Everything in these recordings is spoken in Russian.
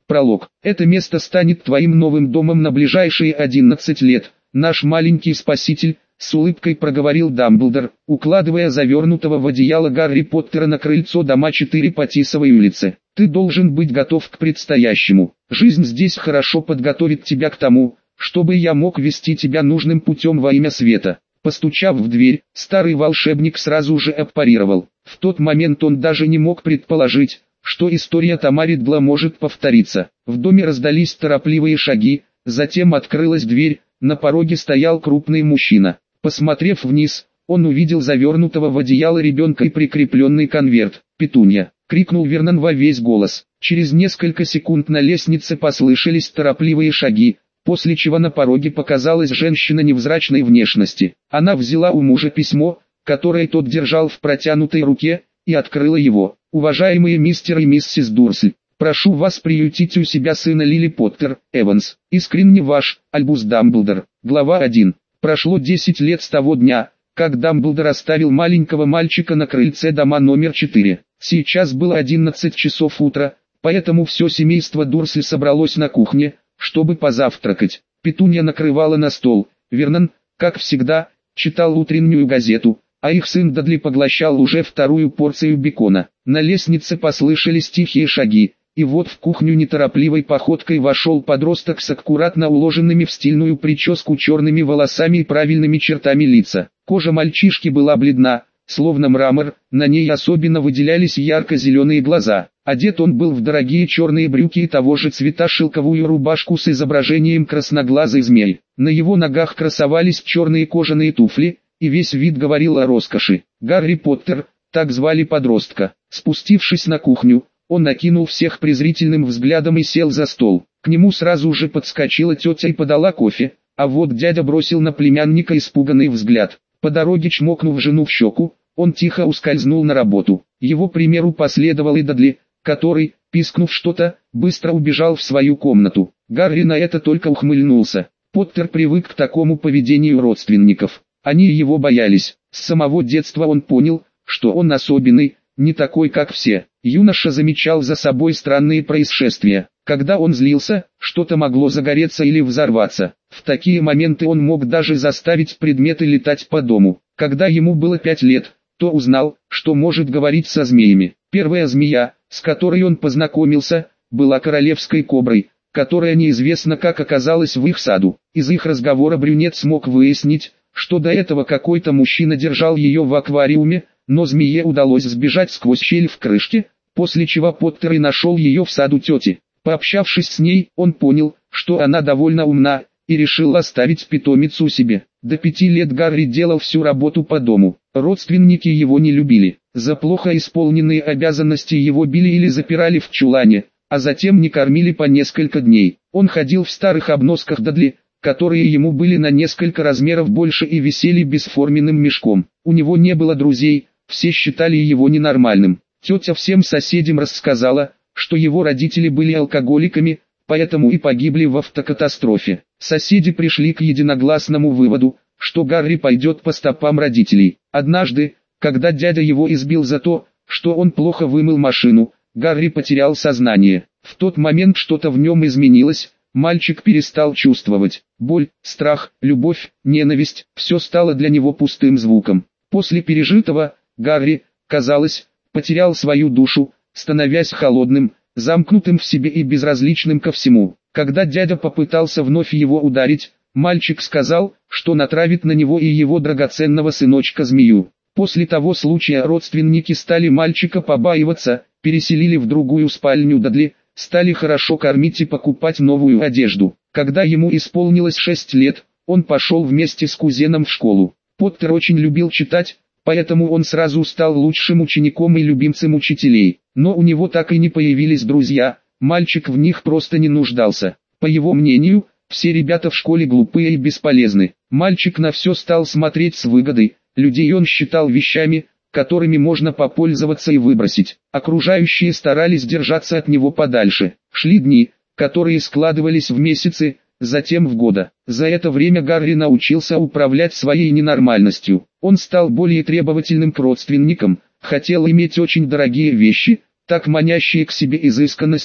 Пролог. Это место станет твоим новым домом на ближайшие 11 лет. Наш маленький спаситель, с улыбкой проговорил Дамблдор, укладывая завернутого в одеяло Гарри Поттера на крыльцо дома 4 по Тисовой улице. Ты должен быть готов к предстоящему. Жизнь здесь хорошо подготовит тебя к тому, чтобы я мог вести тебя нужным путем во имя света. Постучав в дверь, старый волшебник сразу же отпарировал. В тот момент он даже не мог предположить, что история Тома Риддла может повториться. В доме раздались торопливые шаги, затем открылась дверь, на пороге стоял крупный мужчина. Посмотрев вниз, он увидел завернутого в одеяло ребенка и прикрепленный конверт. «Петунья!» — крикнул Вернон во весь голос. Через несколько секунд на лестнице послышались торопливые шаги, после чего на пороге показалась женщина невзрачной внешности. Она взяла у мужа письмо, которое тот держал в протянутой руке, и открыла его. «Уважаемые мистер и миссис Дурсль, прошу вас приютить у себя сына Лили Поттер, Эванс. Искренне ваш, Альбус Дамблдор». Глава 1. Прошло 10 лет с того дня, как Дамблдор оставил маленького мальчика на крыльце дома номер 4. Сейчас было 11 часов утра, поэтому все семейство Дурсли собралось на кухне, чтобы позавтракать. Петунья накрывала на стол. Вернон, как всегда, читал утреннюю газету, а их сын Дадли поглощал уже вторую порцию бекона. На лестнице послышались тихие шаги, и вот в кухню неторопливой походкой вошел подросток с аккуратно уложенными в стильную прическу черными волосами и правильными чертами лица. Кожа мальчишки была бледна, словно мрамор, на ней особенно выделялись ярко-зеленые глаза. Одет он был в дорогие черные брюки и того же цвета шелковую рубашку с изображением красноглазой змеи. На его ногах красовались черные кожаные туфли, и весь вид говорил о роскоши. Гарри Поттер, так звали подростка. Спустившись на кухню, он окинул всех презрительным взглядом и сел за стол. К нему сразу же подскочила тетя и подала кофе, а вот дядя бросил на племянника испуганный взгляд. По дороге чмокнув жену в щеку, он тихо ускользнул на работу. Его примеру последовал и Дадли, который, пискнув что-то, быстро убежал в свою комнату. Гарри на это только ухмыльнулся. Поттер привык к такому поведению родственников. Они его боялись. С самого детства он понял, что он особенный, не такой как все. Юноша замечал за собой странные происшествия. Когда он злился, что-то могло загореться или взорваться. В такие моменты он мог даже заставить предметы летать по дому. Когда ему было 5 лет, то узнал, что может говорить со змеями. Первая змея, с которой он познакомился, была королевской коброй, которая неизвестно как оказалась в их саду. Из их разговора брюнет смог выяснить, что до этого какой-то мужчина держал ее в аквариуме, но змее удалось сбежать сквозь щель в крышке, после чего Поттер и нашел ее в саду тети. Пообщавшись с ней, он понял, что она довольно умна, и решил оставить питомицу себе. До 5 лет Гарри делал всю работу по дому. Родственники его не любили. За плохо исполненные обязанности его били или запирали в чулане, а затем не кормили по несколько дней. Он ходил в старых обносках Дадли, которые ему были на несколько размеров больше и висели бесформенным мешком. У него не было друзей, все считали его ненормальным. Тетя всем соседям рассказала, что его родители были алкоголиками, поэтому и погибли в автокатастрофе. Соседи пришли к единогласному выводу, что Гарри пойдет по стопам родителей. Однажды, когда дядя его избил за то, что он плохо вымыл машину, Гарри потерял сознание. В тот момент что-то в нем изменилось, мальчик перестал чувствовать боль, страх, любовь, ненависть, все стало для него пустым звуком. После пережитого, Гарри, казалось, потерял свою душу, становясь холодным, замкнутым в себе и безразличным ко всему. Когда дядя попытался вновь его ударить, мальчик сказал, что натравит на него и его драгоценного сыночка-змею. После того случая родственники стали мальчика побаиваться, переселили в другую спальню Дадли, стали хорошо кормить и покупать новую одежду. Когда ему исполнилось 6 лет, он пошел вместе с кузеном в школу. Поттер очень любил читать, поэтому он сразу стал лучшим учеником и любимцем учителей. Но у него так и не появились друзья, мальчик в них просто не нуждался. По его мнению, все ребята в школе глупые и бесполезны. Мальчик на все стал смотреть с выгодой, людей он считал вещами, которыми можно попользоваться и выбросить. Окружающие старались держаться от него подальше. Шли дни, которые складывались в месяцы, затем в года. За это время Гарри научился управлять своей ненормальностью. Он стал более требовательным к родственникам, хотел иметь очень дорогие вещи, так манящие к себе изысканностью,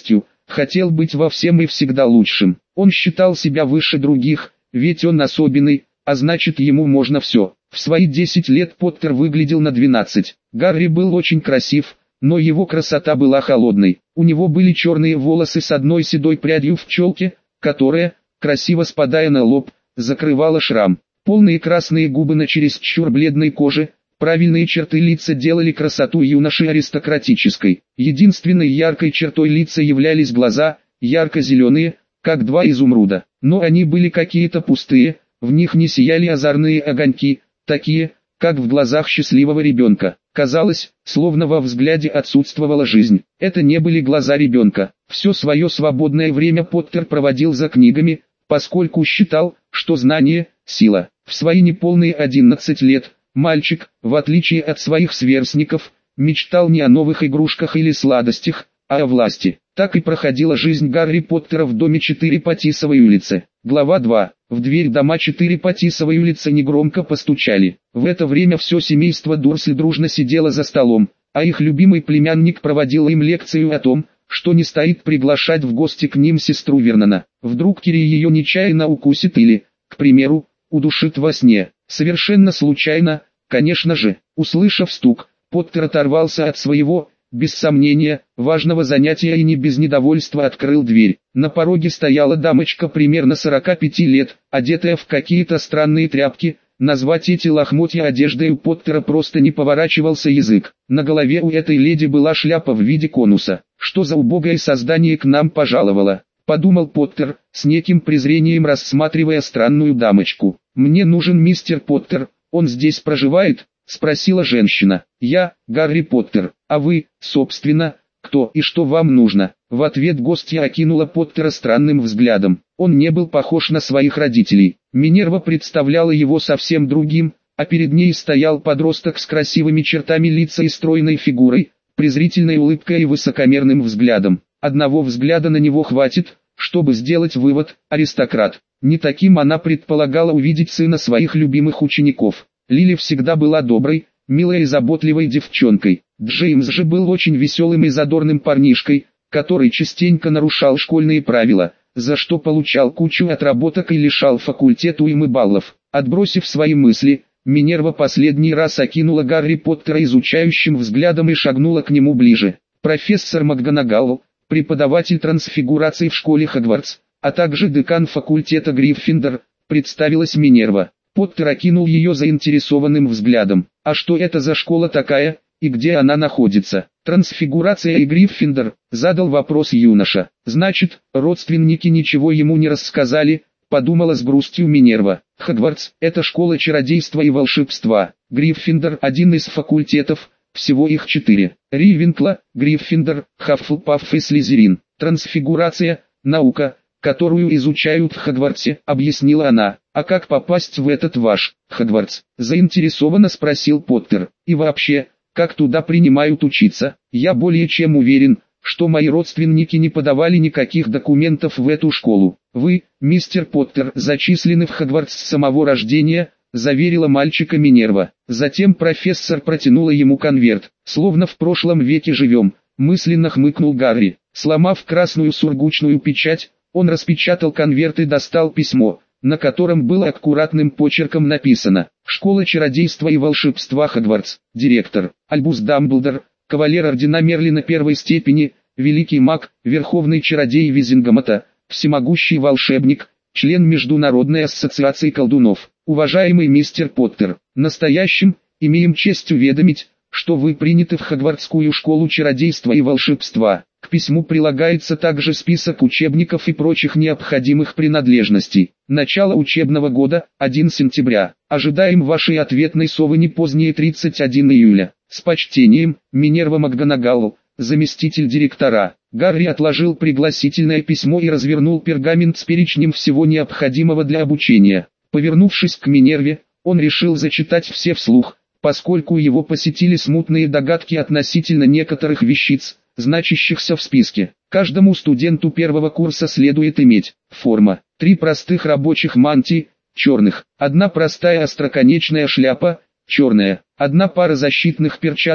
хотел быть во всем и всегда лучшим. Он считал себя выше других, ведь он особенный, а значит ему можно все. В свои 10 лет Поттер выглядел на 12. Гарри был очень красив, но его красота была холодной. У него были черные волосы с одной седой прядью в челке, которая, красиво спадая на лоб, закрывала шрам. Полные красные губы на чересчур бледной коже, правильные черты лица делали красоту юноши аристократической. Единственной яркой чертой лица являлись глаза, ярко-зеленые, как два изумруда. Но они были какие-то пустые, в них не сияли озорные огоньки, такие, как в глазах счастливого ребенка. Казалось, словно во взгляде отсутствовала жизнь. Это не были глаза ребенка. Все свое свободное время Поттер проводил за книгами, поскольку считал, что знание – сила. В свои неполные 11 лет, мальчик, в отличие от своих сверстников, мечтал не о новых игрушках или сладостях, а о власти. Так и проходила жизнь Гарри Поттера в доме 4 по Тисовой улице. Глава 2. В дверь дома 4 по Тисовой улице негромко постучали. В это время все семейство Дурсли дружно сидело за столом, а их любимый племянник проводил им лекцию о том, что не стоит приглашать в гости к ним сестру Вернона. Вдруг Кири ее нечаянно укусит или, к примеру, удушит во сне. Совершенно случайно, конечно же. Услышав стук, Поттер оторвался от своего, без сомнения, важного занятия и не без недовольства открыл дверь. На пороге стояла дамочка примерно 45 лет, одетая в какие-то странные тряпки. Назвать эти лохмотья одеждой у Поттера просто не поворачивался язык. На голове у этой леди была шляпа в виде конуса. «Что за убогое создание к нам пожаловало?» — подумал Поттер, с неким презрением рассматривая странную дамочку. «Мне нужен мистер Поттер, он здесь проживает?» — спросила женщина. «Я, Гарри Поттер, а вы, собственно, кто и что вам нужно?» В ответ гостья окинула Поттера странным взглядом. Он не был похож на своих родителей. Минерва представляла его совсем другим, а перед ней стоял подросток с красивыми чертами лица и стройной фигурой, презрительной улыбкой и высокомерным взглядом. Одного взгляда на него хватит, чтобы сделать вывод: аристократ. Не таким она предполагала увидеть сына своих любимых учеников. Лили всегда была доброй, милой и заботливой девчонкой. Джеймс же был очень веселым и задорным парнишкой, который частенько нарушал школьные правила, за что получал кучу отработок и лишал факультет уймы баллов. Отбросив свои мысли, Минерва последний раз окинула Гарри Поттера изучающим взглядом и шагнула к нему ближе. «Профессор МакГонагал, преподаватель трансфигурации в школе Хогвартс, а также декан факультета Гриффиндор», представилась Минерва. Поттер окинул ее заинтересованным взглядом. «А что это за школа такая, и где она находится?» «Трансфигурация и Гриффиндор», задал вопрос юноша. «Значит, родственники ничего ему не рассказали», подумала с грустью Минерва. «Хогвартс – это школа чародейства и волшебства. Гриффиндор – один из факультетов, всего их 4. Ривенкла, Гриффиндор, Хаффлпафф и Слизерин. Трансфигурация – наука, которую изучают в Хогвартсе», объяснила она. «А как попасть в этот ваш Хогвартс?» заинтересованно спросил Поттер. «И вообще, как туда принимают учиться? Я более чем уверен, что мои родственники не подавали никаких документов в эту школу. Вы, мистер Поттер, зачислены в Хогвартс с самого рождения», заверила мальчика Минерва. Затем профессор протянула ему конверт. «Словно в прошлом веке живем», мысленно хмыкнул Гарри. Сломав красную сургучную печать, он распечатал конверт и достал письмо, на котором было аккуратным почерком написано: «Школа чародейства и волшебства Хогвартс, директор, Альбус Дамблдор, кавалер ордена Мерлина первой степени, великий маг, верховный чародей Визингомота, всемогущий волшебник, член Международной ассоциации колдунов. Уважаемый мистер Поттер, настоящим, имеем честь уведомить, что вы приняты в Хогвартскую школу чародейства и волшебства. К письму прилагается также список учебников и прочих необходимых принадлежностей. Начало учебного года, 1 сентября. Ожидаем вашей ответной совы не позднее 31 июля. С почтением, Минерва МакГонагал, заместитель директора». Гарри отложил пригласительное письмо и развернул пергамент с перечнем всего необходимого для обучения. Повернувшись к Минерве, он решил зачитать все вслух, поскольку его посетили смутные догадки относительно некоторых вещиц, значащихся в списке. Каждому студенту первого курса следует иметь: форма, 3 простых рабочих мантии, черных, 1 простая остроконечная шляпа, черная, 1 пара защитных перчаток,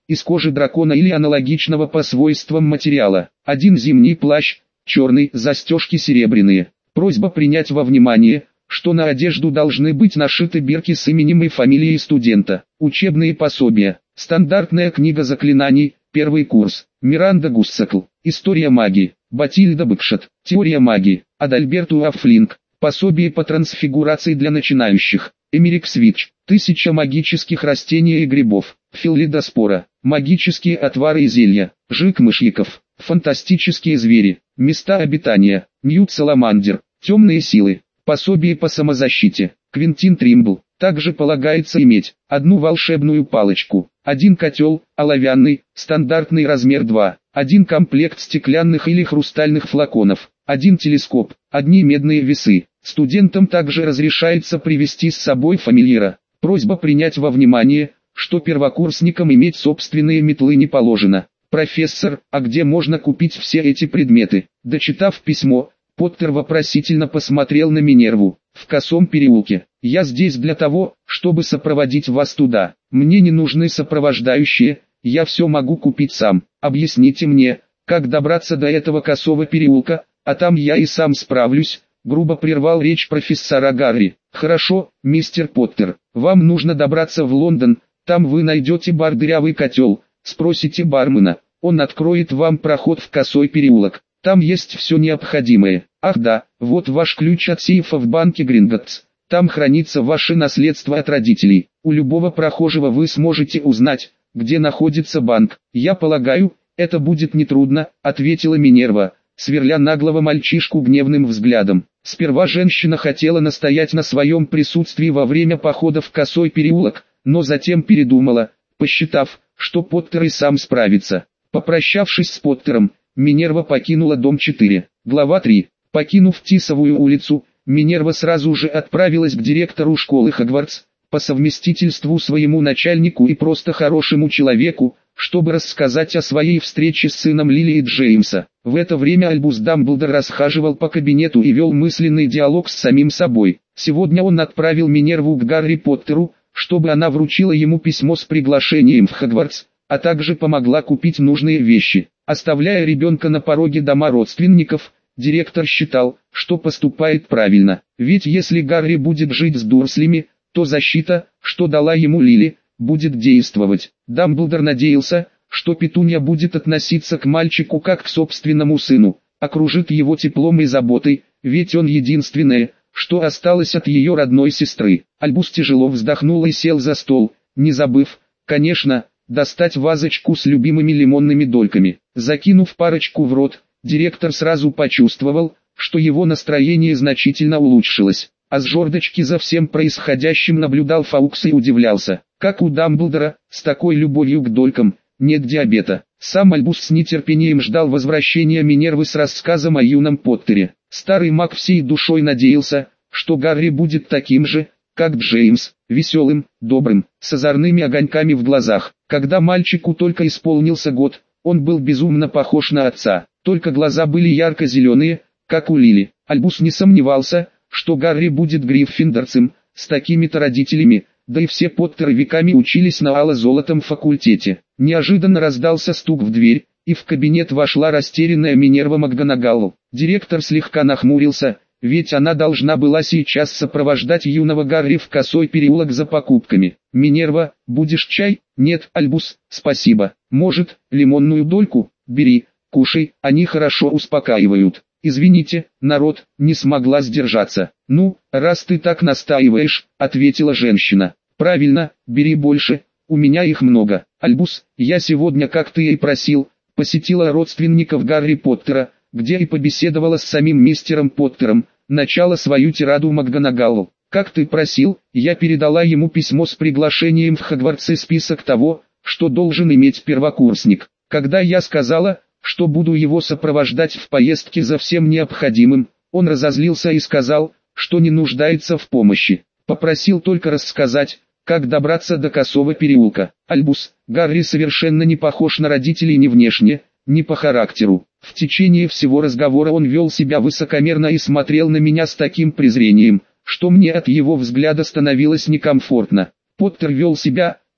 из кожи дракона или аналогичного по свойствам материала. Один зимний плащ, черный, застежки серебряные. Просьба принять во внимание, что на одежду должны быть нашиты бирки с именем и фамилией студента. Учебные пособия. Стандартная книга заклинаний, первый курс. Миранда Гуссакл. История магии. Батильда Бэкшот. Теория магии. Адальберту Аффлинг. Пособие по трансфигурации для начинающих. Эмерик Свитч. 1000 магических растений и грибов. Филлидоспора. Магические отвары и зелья. Жик мышьяков. Фантастические звери. Места обитания. Ньют Саламандер. Темные силы. Пособие по самозащите. Квентин Тримбл. Также полагается иметь одну волшебную палочку, один котел, оловянный, стандартный размер 2, один комплект стеклянных или хрустальных флаконов, один телескоп, одни медные весы. Студентам также разрешается привезти с собой фамильяра. Просьба принять во внимание, что первокурсникам иметь собственные метлы не положено. Профессор, а где можно купить все эти предметы? Дочитав письмо, Поттер вопросительно посмотрел на Минерву. В косом переулке. Я здесь для того, чтобы сопроводить вас туда. Мне не нужны сопровождающие, я все могу купить сам. Объясните мне, как добраться до этого косого переулка, а там я и сам справлюсь. Грубо прервал речь профессора Гарри. Хорошо, мистер Поттер, вам нужно добраться в Лондон, там вы найдете бар «Дырявый котел», спросите бармена, он откроет вам проход в косой переулок. Там есть все необходимое. Ах да, вот ваш ключ от сейфа в банке Гринготтс. Там хранится ваше наследство от родителей. У любого прохожего вы сможете узнать, где находится банк. Я полагаю, это будет нетрудно, ответила Минерва, сверля наглого мальчишку гневным взглядом. Сперва женщина хотела настоять на своем присутствии во время похода в косой переулок, но затем передумала, посчитав, что Поттер и сам справится. Попрощавшись с Поттером, Минерва покинула дом 4. Глава 3. Покинув Тисовую улицу, Минерва сразу же отправилась к директору школы Хогвартс, по совместительству своему начальнику и просто хорошему человеку, чтобы рассказать о своей встрече с сыном Лили и Джеймса. В это время Альбус Дамблдор расхаживал по кабинету и вел мысленный диалог с самим собой. Сегодня он отправил Минерву к Гарри Поттеру, чтобы она вручила ему письмо с приглашением в Хогвартс, а также помогла купить нужные вещи. Оставляя ребенка на пороге дома родственников, директор считал, что поступает правильно. Ведь если Гарри будет жить с Дурслями, то защита, что дала ему Лили, будет действовать. Дамблдор надеялся, что Петунья будет относиться к мальчику как к собственному сыну, окружит его теплом и заботой, ведь он единственное, что осталось от ее родной сестры. Альбус тяжело вздохнул и сел за стол, не забыв, конечно, достать вазочку с любимыми лимонными дольками. Закинув парочку в рот, директор сразу почувствовал, что его настроение значительно улучшилось. А с жердочки за всем происходящим наблюдал Фаукс и удивлялся, как у Дамблдора, с такой любовью к долькам, нет диабета. Сам Альбус с нетерпением ждал возвращения Минервы с рассказом о юном Поттере. Старый маг всей душой надеялся, что Гарри будет таким же, как Джеймс, веселым, добрым, с озорными огоньками в глазах. Когда мальчику только исполнился год, он был безумно похож на отца, только глаза были ярко-зеленые, как у Лили. Альбус не сомневался, что Гарри будет гриффиндорцем, с такими-то родителями, да и все Поттеры веками учились на ало-золотом факультете. Неожиданно раздался стук в дверь, и в кабинет вошла растерянная Минерва МакГонагалл. Директор слегка нахмурился, ведь она должна была сейчас сопровождать юного Гарри в косой переулок за покупками. «Минерва, будешь чай?» «Нет, Альбус, спасибо. Может, лимонную дольку? Бери, кушай, они хорошо успокаивают». «Извините, народ, не смогла сдержаться». «Ну, раз ты так настаиваешь», — ответила женщина. «Правильно, бери больше, у меня их много». «Альбус, я сегодня, как ты и просил, посетила родственников Гарри Поттера, где и побеседовала с самим мистером Поттером, начала свою тираду МакГонагалл. Как ты просил, я передала ему письмо с приглашением в Хогвартс и список того, что должен иметь первокурсник. Когда я сказала, что буду его сопровождать в поездке за всем необходимым, он разозлился и сказал, что не нуждается в помощи. Попросил только рассказать, как добраться до косого переулка. Альбус, Гарри совершенно не похож на родителей ни внешне, ни по характеру. В течение всего разговора он вел себя высокомерно и смотрел на меня с таким презрением, что мне от его взгляда становилось некомфортно. Поттер вел себя,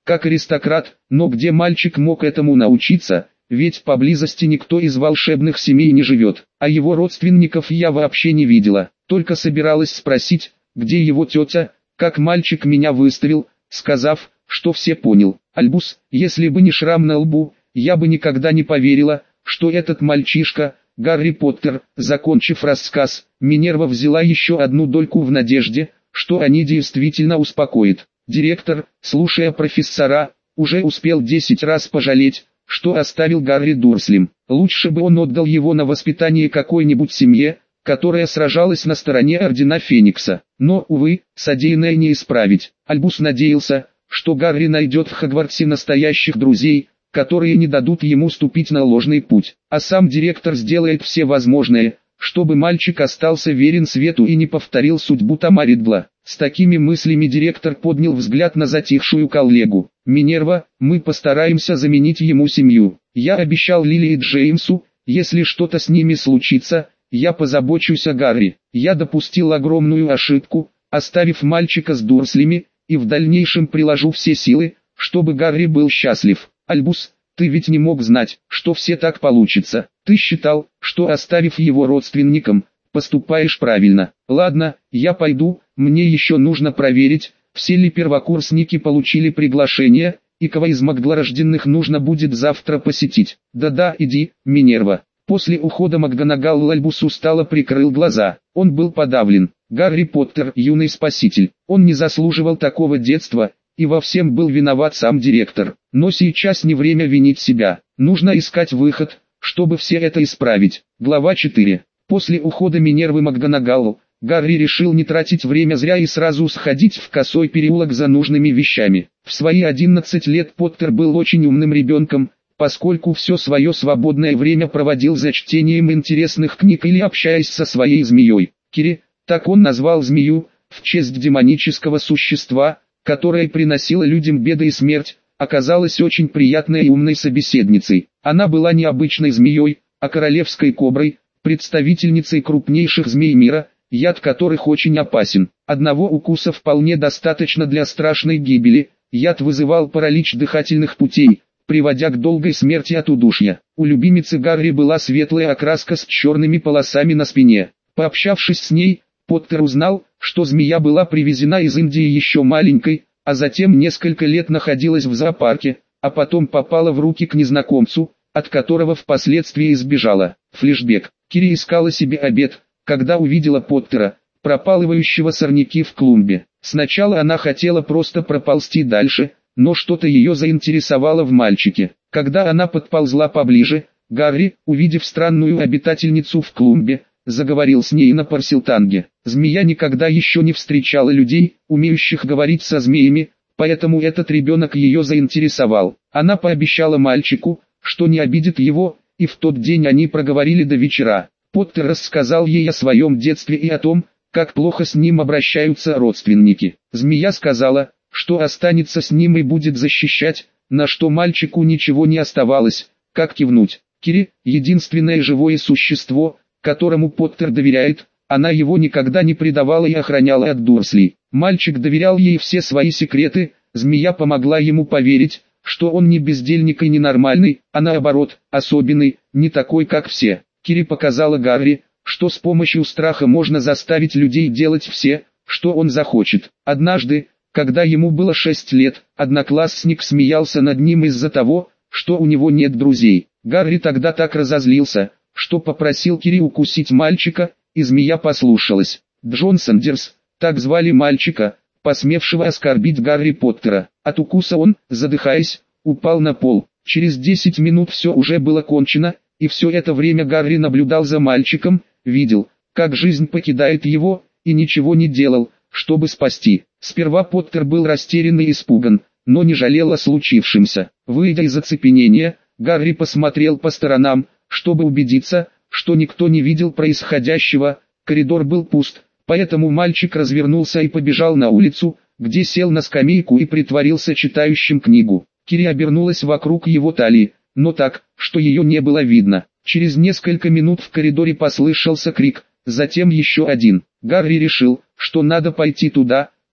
как аристократ, но где мальчик мог этому научиться, ведь поблизости никто из волшебных семей не живет, а его родственников я вообще не видела, только собиралась спросить, где его тетя, как мальчик меня выставил, сказав, что все понял. Альбус, если бы не шрам на лбу, я бы никогда не поверила, что этот мальчишка, Гарри Поттер. Закончив рассказ, Минерва взяла еще одну дольку в надежде, что они действительно успокоит. Директор, слушая профессора, уже успел 10 раз пожалеть, что оставил Гарри Дурслем. Лучше бы он отдал его на воспитание какой-нибудь семье, которая сражалась на стороне Ордена Феникса. Но, увы, содеянное не исправить. Альбус надеялся, что Гарри найдет в Хогвартсе настоящих друзей, которые не дадут ему ступить на ложный путь. А сам директор сделает все возможное, чтобы мальчик остался верен свету и не повторил судьбу Тома Ридла. С такими мыслями директор поднял взгляд на затихшую коллегу. «Минерва, мы постараемся заменить ему семью. Я обещал Лили и Джеймсу, если что-то с ними случится, я позабочусь о Гарри. Я допустил огромную ошибку, оставив мальчика с Дурслеми, и в дальнейшем приложу все силы, чтобы Гарри был счастлив. Альбус, ты ведь не мог знать, что все так получится. Ты считал, что оставив его родственникам, поступаешь правильно. Ладно, я пойду, мне еще нужно проверить, все ли первокурсники получили приглашение, и кого из магдлорожденных нужно будет завтра посетить. Да-да, иди, Минерва». После ухода МакГонагал Альбус устало прикрыл глаза. Он был подавлен. Гарри Поттер, юный спаситель. Он не заслуживал такого детства, и во всем был виноват сам директор. Но сейчас не время винить себя. Нужно искать выход, чтобы все это исправить. Глава 4. После ухода Минервы МакГонагал, Гарри решил не тратить время зря и сразу сходить в косой переулок за нужными вещами. В свои 11 лет Поттер был очень умным ребенком, поскольку все свое свободное время проводил за чтением интересных книг или общаясь со своей змеей. Кири, так он назвал змею, в честь демонического существа, которое приносило людям беды и смерть, оказалась очень приятной и умной собеседницей. Она была не обычной змеей, а королевской коброй, представительницей крупнейших змей мира, яд которых очень опасен. Одного укуса вполне достаточно для страшной гибели, яд вызывал паралич дыхательных путей, приводя к долгой смерти от удушья. У любимицы Гарри была светлая окраска с черными полосами на спине. Пообщавшись с ней, Поттер узнал, что змея была привезена из Индии еще маленькой, а затем несколько лет находилась в зоопарке, а потом попала в руки к незнакомцу, от которого впоследствии избежала. Флешбэк. Кири искала себе обед, когда увидела Поттера, пропалывающего сорняки в клумбе. Сначала она хотела просто проползти дальше, но что-то ее заинтересовало в мальчике. Когда она подползла поближе, Гарри, увидев странную обитательницу в клумбе, заговорил с ней на парсилтанге. Змея никогда еще не встречала людей, умеющих говорить со змеями, поэтому этот ребенок ее заинтересовал. Она пообещала мальчику, что не обидит его, и в тот день они проговорили до вечера. Поттер рассказал ей о своем детстве и о том, как плохо с ним обращаются родственники. Змея сказала, что останется с ним и будет защищать, на что мальчику ничего не оставалось, как кивнуть. Кири – единственное живое существо, которому Поттер доверяет, она его никогда не предавала и охраняла от Дурслей. Мальчик доверял ей все свои секреты, змея помогла ему поверить, что он не бездельник и ненормальный, а наоборот, особенный, не такой как все. Кири показала Гарри, что с помощью страха можно заставить людей делать все, что он захочет. Однажды, когда ему было 6 лет, одноклассник смеялся над ним из-за того, что у него нет друзей. Гарри тогда так разозлился, что попросил Кири укусить мальчика, и змея послушалась. Джон Сандерс, так звали мальчика, посмевшего оскорбить Гарри Поттера. От укуса он, задыхаясь, упал на пол. Через 10 минут все уже было кончено, и все это время Гарри наблюдал за мальчиком, видел, как жизнь покидает его, и ничего не делал, чтобы спасти. Сперва Поттер был растерян и испуган, но не жалел о случившемся. Выйдя из оцепенения, Гарри посмотрел по сторонам, чтобы убедиться, что никто не видел происходящего. Коридор был пуст, поэтому мальчик развернулся и побежал на улицу, где сел на скамейку и притворился читающим книгу. Кири обернулась вокруг его талии, но так, что ее не было видно. Через несколько минут в коридоре послышался крик, затем еще один. Гарри решил, что надо пойти туда,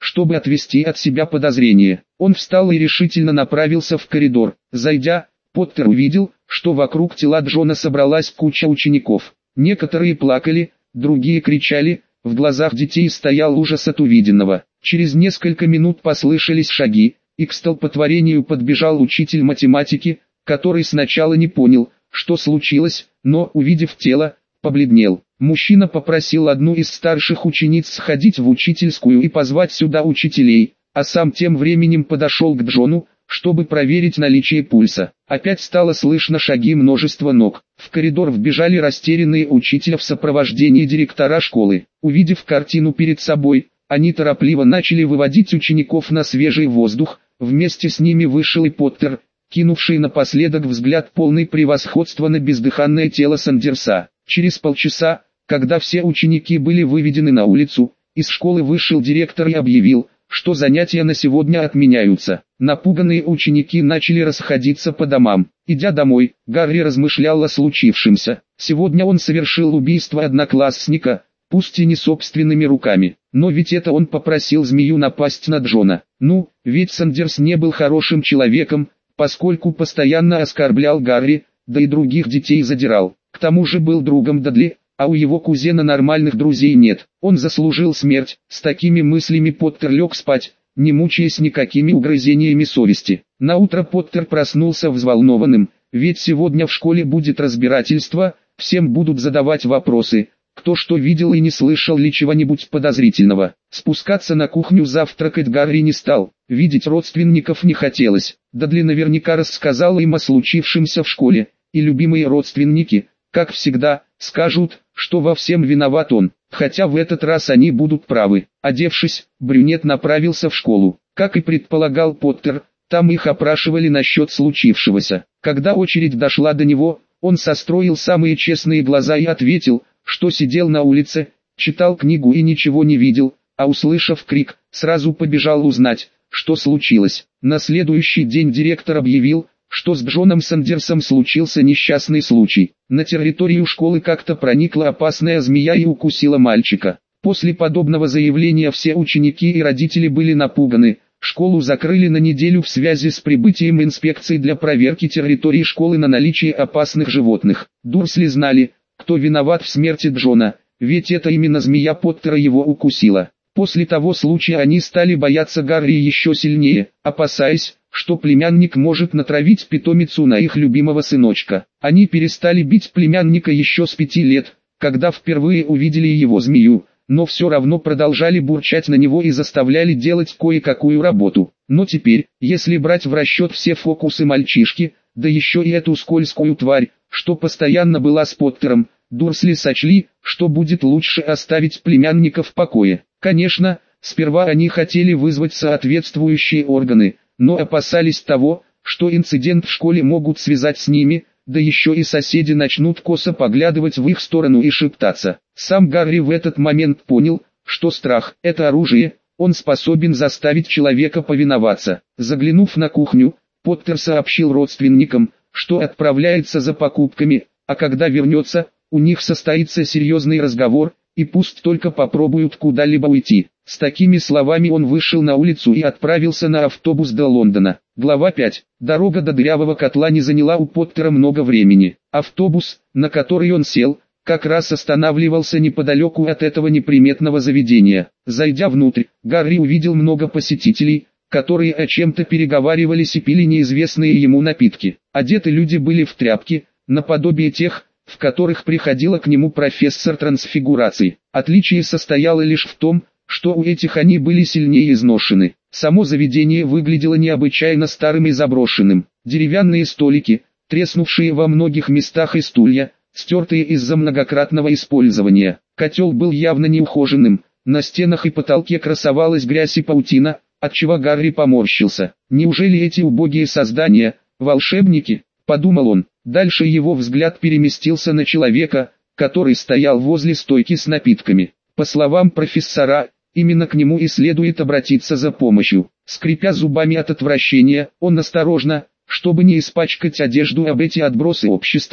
чтобы отвести от себя подозрения. Он встал и решительно направился в коридор. Зайдя, Поттер увидел, что вокруг тела Джона собралась куча учеников. Некоторые плакали, другие кричали, в глазах детей стоял ужас от увиденного. Через несколько минут послышались шаги, и к столпотворению подбежал учитель математики, который сначала не понял, что случилось, но, увидев тело, побледнел. Мужчина попросил одну из старших учениц сходить в учительскую и позвать сюда учителей, а сам тем временем подошел к Джону, чтобы проверить наличие пульса. Опять стало слышно шаги множества ног. В коридор вбежали растерянные учителя в сопровождении директора школы. Увидев картину перед собой, они торопливо начали выводить учеников на свежий воздух. Вместе с ними вышел и Поттер, кинувший напоследок взгляд полный превосходства на бездыханное тело Сандерса. Через полчаса, когда все ученики были выведены на улицу, из школы вышел директор и объявил, что занятия на сегодня отменяются. Напуганные ученики начали расходиться по домам. Идя домой, Гарри размышлял о случившемся. Сегодня он совершил убийство одноклассника, пусть и не собственными руками. Но ведь это он попросил змею напасть на Джона. Ну, ведь Сандерс не был хорошим человеком, поскольку постоянно оскорблял Гарри, да и других детей задирал. К тому же был другом Дадли, а у его кузена нормальных друзей нет. Он заслужил смерть. С такими мыслями Поттер лег спать, не мучаясь никакими угрызениями совести. Наутро Поттер проснулся взволнованным, ведь сегодня в школе будет разбирательство, всем будут задавать вопросы, кто что видел и не слышал ли чего-нибудь подозрительного. Спускаться на кухню завтракать Гарри не стал, видеть родственников не хотелось. Дадли наверняка рассказал им о случившемся в школе, и любимые родственники, как всегда, скажут, что во всем виноват он, хотя в этот раз они будут правы. Одевшись, брюнет направился в школу. Как и предполагал Поттер, там их опрашивали насчет случившегося. Когда очередь дошла до него, он состроил самые честные глаза и ответил, что сидел на улице, читал книгу и ничего не видел, а услышав крик, сразу побежал узнать, что случилось. На следующий день директор объявил, что с Джоном Сандерсом случился несчастный случай. На территорию школы как-то проникла опасная змея и укусила мальчика. После подобного заявления все ученики и родители были напуганы. Школу закрыли на неделю в связи с прибытием инспекции для проверки территории школы на наличие опасных животных. Дурсли знали, кто виноват в смерти Джона, ведь это именно змея Поттера его укусила. После того случая они стали бояться Гарри еще сильнее, опасаясь, что племянник может натравить питомицу на их любимого сыночка. Они перестали бить племянника еще с 5 лет, когда впервые увидели его змею, но все равно продолжали бурчать на него и заставляли делать кое-какую работу. Но теперь, если брать в расчет все фокусы мальчишки, да еще и эту скользкую тварь, что постоянно была с Поттером, Дурсли сочли, что будет лучше оставить племянника в покое. Конечно, сперва они хотели вызвать соответствующие органы, но опасались того, что инцидент в школе могут связать с ними, да еще и соседи начнут косо поглядывать в их сторону и шептаться. Сам Гарри в этот момент понял, что страх – это оружие, он способен заставить человека повиноваться. Заглянув на кухню, Поттер сообщил родственникам, что отправляется за покупками, а когда вернется, у них состоится серьезный разговор, и пусть только попробуют куда-либо уйти. С такими словами он вышел на улицу и отправился на автобус до Лондона. Глава 5. Дорога до дырявого котла не заняла у Поттера много времени. Автобус, на который он сел, как раз останавливался неподалеку от этого неприметного заведения. Зайдя внутрь, Гарри увидел много посетителей, которые о чем-то переговаривались и пили неизвестные ему напитки. Одеты люди были в тряпки, наподобие тех, в которых приходила к нему профессор трансфигурации. Отличие состояло лишь в том, что у этих они были сильнее изношены. Само заведение выглядело необычайно старым и заброшенным. Деревянные столики, треснувшие во многих местах и стулья, стертые из-за многократного использования. Котел был явно неухоженным, на стенах и потолке красовалась грязь и паутина, отчего Гарри поморщился. Неужели эти убогие создания, волшебники, подумал он. Дальше его взгляд переместился на человека, который стоял возле стойки с напитками. По словам профессора, именно к нему и следует обратиться за помощью. Скрипя зубами от отвращения, он осторожно, чтобы не испачкать одежду об эти отбросы общества,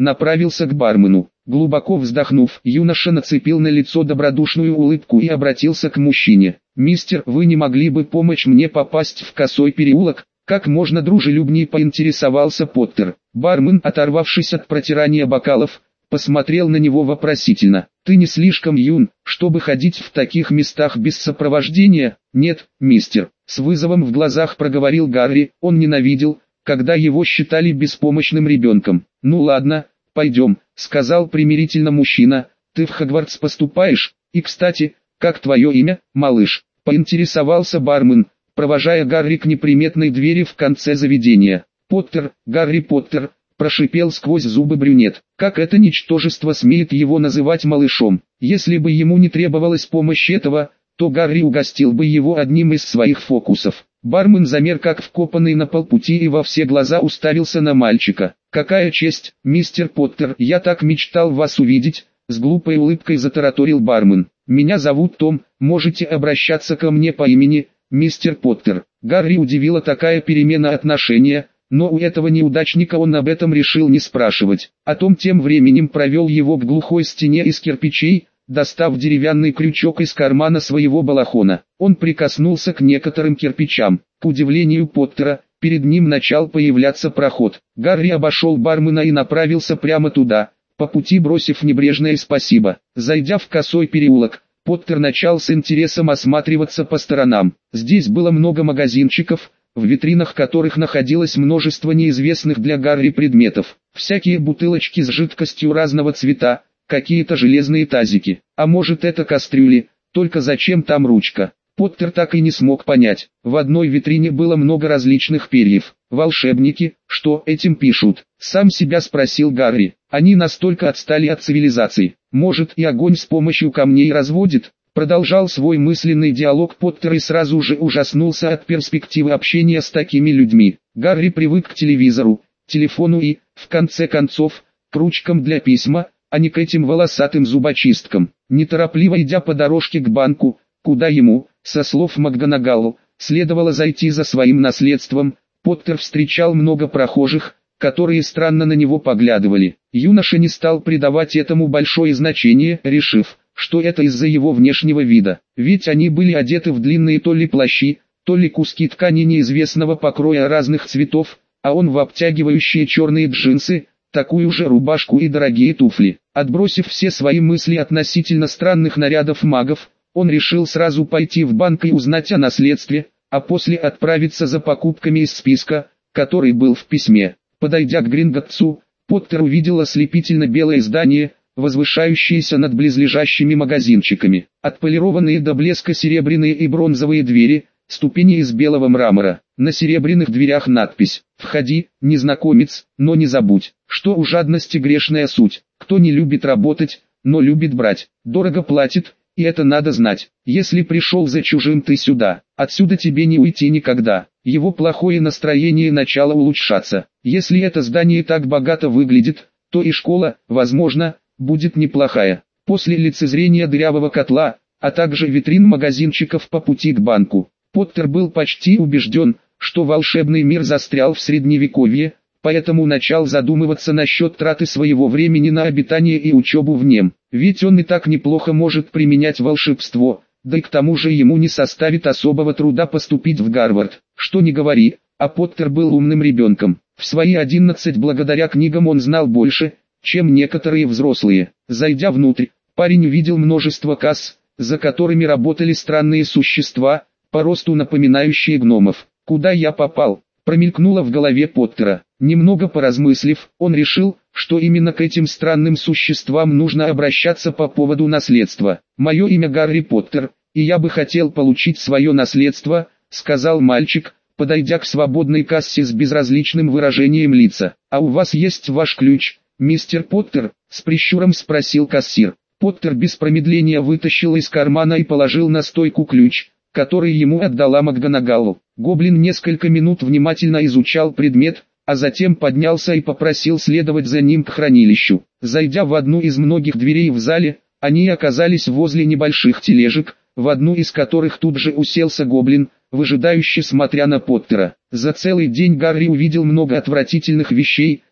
направился к бармену. Глубоко вздохнув, юноша нацепил на лицо добродушную улыбку и обратился к мужчине. «Мистер, вы не могли бы помочь мне попасть в Косой переулок?» Как можно дружелюбнее поинтересовался Поттер. Бармен, оторвавшись от протирания бокалов, посмотрел на него вопросительно. «Ты не слишком юн, чтобы ходить в таких местах без сопровождения?» «Нет, мистер», — с вызовом в глазах проговорил Гарри. Он ненавидел, когда его считали беспомощным ребенком. «Ну ладно, пойдем», — сказал примирительно мужчина. «Ты в Хогвартс поступаешь? И кстати, как твое имя, малыш?» — поинтересовался бармен, провожая Гарри к неприметной двери в конце заведения. «Поттер, Гарри Поттер», — прошипел сквозь зубы брюнет. Как это ничтожество смеет его называть малышом? Если бы ему не требовалась помощь этого, то Гарри угостил бы его одним из своих фокусов. Бармен замер как вкопанный на полпути и во все глаза уставился на мальчика. «Какая честь, мистер Поттер, я так мечтал вас увидеть», — с глупой улыбкой затараторил бармен. «Меня зовут Том, можете обращаться ко мне по имени, мистер Поттер». Гарри удивила такая перемена отношения, но у этого неудачника он об этом решил не спрашивать. А Том тем временем провел его к глухой стене из кирпичей, достав деревянный крючок из кармана своего балахона. Он прикоснулся к некоторым кирпичам. К удивлению Поттера, перед ним начал появляться проход. Гарри обошел бармена и направился прямо туда, по пути бросив небрежное «спасибо». Зайдя в Косой переулок, Поттер начал с интересом осматриваться по сторонам. Здесь было много магазинчиков, в витринах которых находилось множество неизвестных для Гарри предметов. Всякие бутылочки с жидкостью разного цвета, какие-то железные тазики. А может это кастрюли, только зачем там ручка? Поттер так и не смог понять. В одной витрине было много различных перьев. «Волшебники, что этим пишут?» Сам себя спросил Гарри. Они настолько отстали от цивилизации. Может и огонь с помощью камней разводит? Продолжал свой мысленный диалог Поттер и сразу же ужаснулся от перспективы общения с такими людьми. Гарри привык к телевизору, телефону и, в конце концов, к ручкам для письма, а не к этим волосатым зубочисткам. Неторопливо идя по дорожке к банку, куда ему, со слов МакГонагалл, следовало зайти за своим наследством, Поттер встречал много прохожих, которые странно на него поглядывали. Юноша не стал придавать этому большое значение, решив, что это из-за его внешнего вида. Ведь они были одеты в длинные то ли плащи, то ли куски ткани неизвестного покроя разных цветов, а он в обтягивающие черные джинсы, такую же рубашку и дорогие туфли. Отбросив все свои мысли относительно странных нарядов магов, он решил сразу пойти в банк и узнать о наследстве, а после отправиться за покупками из списка, который был в письме. Подойдя к Гринготтсу, Поттер увидел ослепительно белое здание, возвышающиеся над близлежащими магазинчиками. Отполированные до блеска серебряные и бронзовые двери, ступени из белого мрамора. На серебряных дверях надпись: «Входи, незнакомец, но не забудь, что у жадности грешная суть. Кто не любит работать, но любит брать, дорого платит, и это надо знать. Если пришел за чужим ты сюда, отсюда тебе не уйти никогда». Его плохое настроение начало улучшаться. Если это здание так богато выглядит, то и школа, возможно, будет неплохая. После лицезрения дырявого котла, а также витрин магазинчиков по пути к банку, Поттер был почти убежден, что волшебный мир застрял в средневековье, поэтому начал задумываться насчет траты своего времени на обитание и учебу в нем. Ведь он и так неплохо может применять волшебство, да и к тому же ему не составит особого труда поступить в Гарвард. Что ни говори, а Поттер был умным ребенком. В свои 11 благодаря книгам он знал больше, чем некоторые взрослые. Зайдя внутрь, парень увидел множество касс, за которыми работали странные существа, по росту напоминающие гномов. «Куда я попал?» промелькнуло в голове Поттера. Немного поразмыслив, он решил, что именно к этим странным существам нужно обращаться по поводу наследства. «Мое имя Гарри Поттер, и я бы хотел получить свое наследство», — сказал мальчик, подойдя к свободной кассе с безразличным выражением лица. «А у вас есть ваш ключ, мистер Поттер?» — с прищуром спросил кассир. Поттер без промедления вытащил из кармана и положил на стойку ключ, который ему отдала МакГонагалл. Гоблин несколько минут внимательно изучал предмет, а затем поднялся и попросил следовать за ним к хранилищу. Зайдя в одну из многих дверей в зале, они оказались возле небольших тележек, в одну из которых тут же уселся гоблин, выжидающе смотря на Поттера. За целый день Гарри увидел много отвратительных вещей,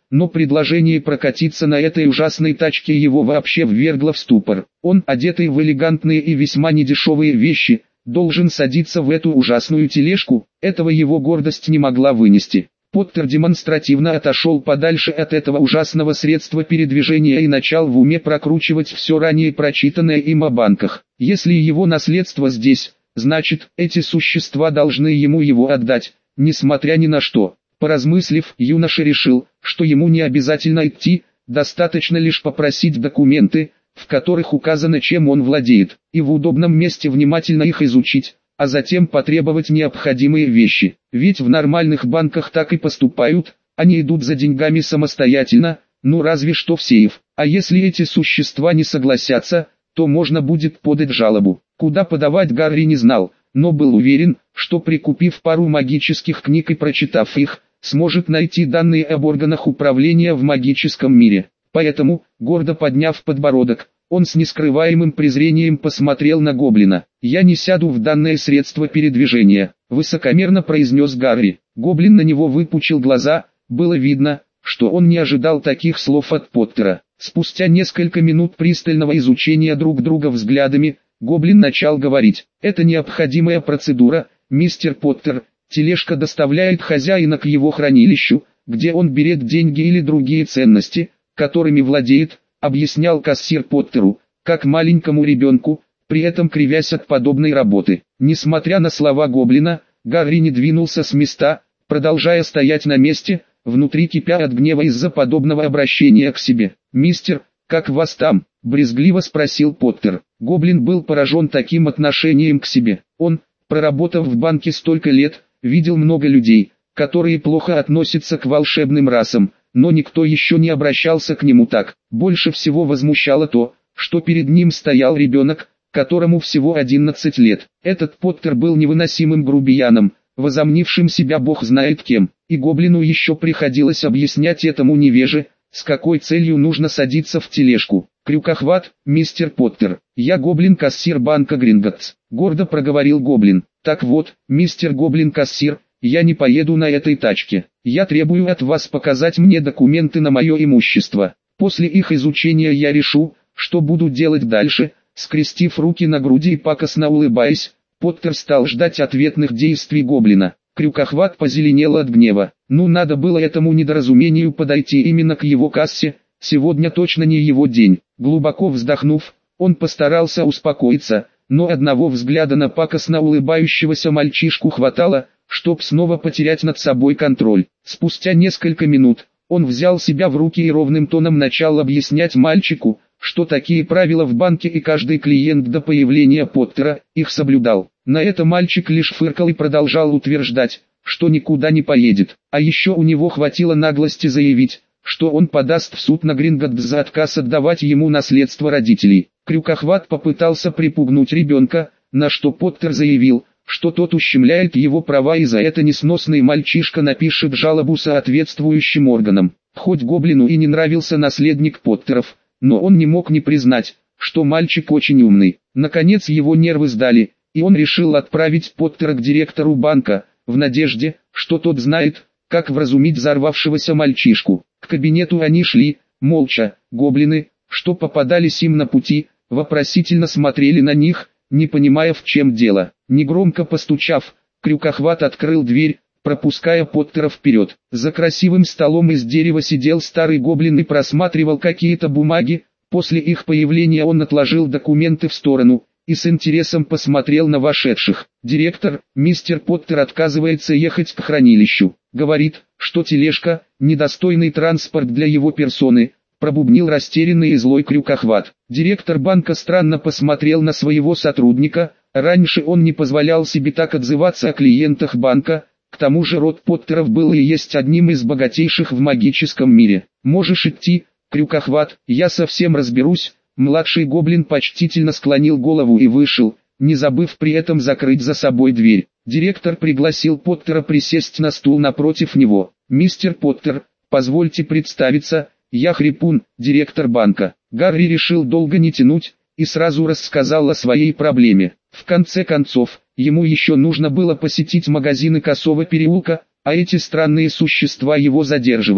но предложение прокатиться на этой ужасной тачке его вообще ввергло в ступор. Он, одетый в элегантные и весьма недешевые вещи, должен садиться в эту ужасную тележку, этого его гордость не могла вынести. Поттер демонстративно отошел подальше от этого ужасного средства передвижения и начал в уме прокручивать все ранее прочитанное им о банках. Если его наследство здесь, значит, эти существа должны ему его отдать, несмотря ни на что. Поразмыслив, юноша решил, что ему не обязательно идти, достаточно лишь попросить документы, в которых указано, чем он владеет, и в удобном месте внимательно их изучить, а затем потребовать необходимые вещи. Ведь в нормальных банках так и поступают, они идут за деньгами самостоятельно, ну разве что в сейф. А если эти существа не согласятся, то можно будет подать жалобу. Куда подавать Гарри не знал, но был уверен, что прикупив пару магических книг и прочитав их, сможет найти данные об органах управления в магическом мире. Поэтому, гордо подняв подбородок, он с нескрываемым презрением посмотрел на гоблина. «Я не сяду в данное средство передвижения», — высокомерно произнес Гарри. Гоблин на него выпучил глаза, было видно, что он не ожидал таких слов от Поттера. Спустя несколько минут пристального изучения друг друга взглядами, гоблин начал говорить. «Это необходимая процедура, мистер Поттер. Тележка доставляет хозяина к его хранилищу, где он берет деньги или другие ценности, которыми владеет», объяснял кассир Поттеру, как маленькому ребенку, при этом кривясь от подобной работы. Несмотря на слова гоблина, Гарри не двинулся с места, продолжая стоять на месте, внутри кипя от гнева из-за подобного обращения к себе. «Мистер, как вас там?» — брезгливо спросил Поттер. Гоблин был поражен таким отношением к себе. Он, проработав в банке столько лет, видел много людей, которые плохо относятся к волшебным расам, но никто еще не обращался к нему так. Больше всего возмущало то, что перед ним стоял ребенок, которому всего 11 лет. Этот Поттер был невыносимым грубияном, возомнившим себя бог знает кем, и гоблину еще приходилось объяснять этому невеже, с какой целью нужно садиться в тележку. «Крюкохват, мистер Поттер, я гоблин-кассир банка Гринготтс», — гордо проговорил гоблин. «Так вот, мистер гоблин-кассир, я не поеду на этой тачке. Я требую от вас показать мне документы на мое имущество. После их изучения я решу, что буду делать дальше». Скрестив руки на груди и пакостно улыбаясь, Поттер стал ждать ответных действий гоблина. Крюкохват позеленел от гнева. Ну надо было этому недоразумению подойти именно к его кассе, сегодня точно не его день. Глубоко вздохнув, он постарался успокоиться, но одного взгляда на пакостно улыбающегося мальчишку хватало, чтоб снова потерять над собой контроль. Спустя несколько минут, он взял себя в руки и ровным тоном начал объяснять мальчику, что такие правила в банке и каждый клиент до появления Поттера их соблюдал. На это мальчик лишь фыркал и продолжал утверждать, что никуда не поедет. А еще у него хватило наглости заявить, что он подаст в суд на Гринготтс за отказ отдавать ему наследство родителей. Крюкохват попытался припугнуть ребенка, на что Поттер заявил, что тот ущемляет его права и за это несносный мальчишка напишет жалобу соответствующим органам. Хоть гоблину и не нравился наследник Поттеров, но он не мог не признать, что мальчик очень умный. Наконец его нервы сдали, и он решил отправить Поттера к директору банка, в надежде, что тот знает, как вразумить взорвавшегося мальчишку. К кабинету они шли, молча. Гоблины, что попадались им на пути, вопросительно смотрели на них, не понимая, в чем дело. Негромко постучав, Крюкохват открыл дверь, пропуская Поттера вперед. За красивым столом из дерева сидел старый гоблин и просматривал какие-то бумаги. После их появления он отложил документы в сторону и с интересом посмотрел на вошедших. «Директор, мистер Поттер отказывается ехать к хранилищу. Говорит, что тележка – недостойный транспорт для его персоны», – пробубнил растерянный и злой Крюкохват. Директор банка странно посмотрел на своего сотрудника. Раньше он не позволял себе так отзываться о клиентах банка. К тому же род Поттеров был и есть одним из богатейших в магическом мире. «Можешь идти, Крюкохват, я совсем разберусь». Младший гоблин почтительно склонил голову и вышел, не забыв при этом закрыть за собой дверь. Директор пригласил Поттера присесть на стул напротив него. «Мистер Поттер, позвольте представиться, я Хрипун, директор банка». Гарри решил долго не тянуть, и сразу рассказал о своей проблеме. В конце концов, ему еще нужно было посетить магазины Косого переулка, а эти странные существа его задерживают.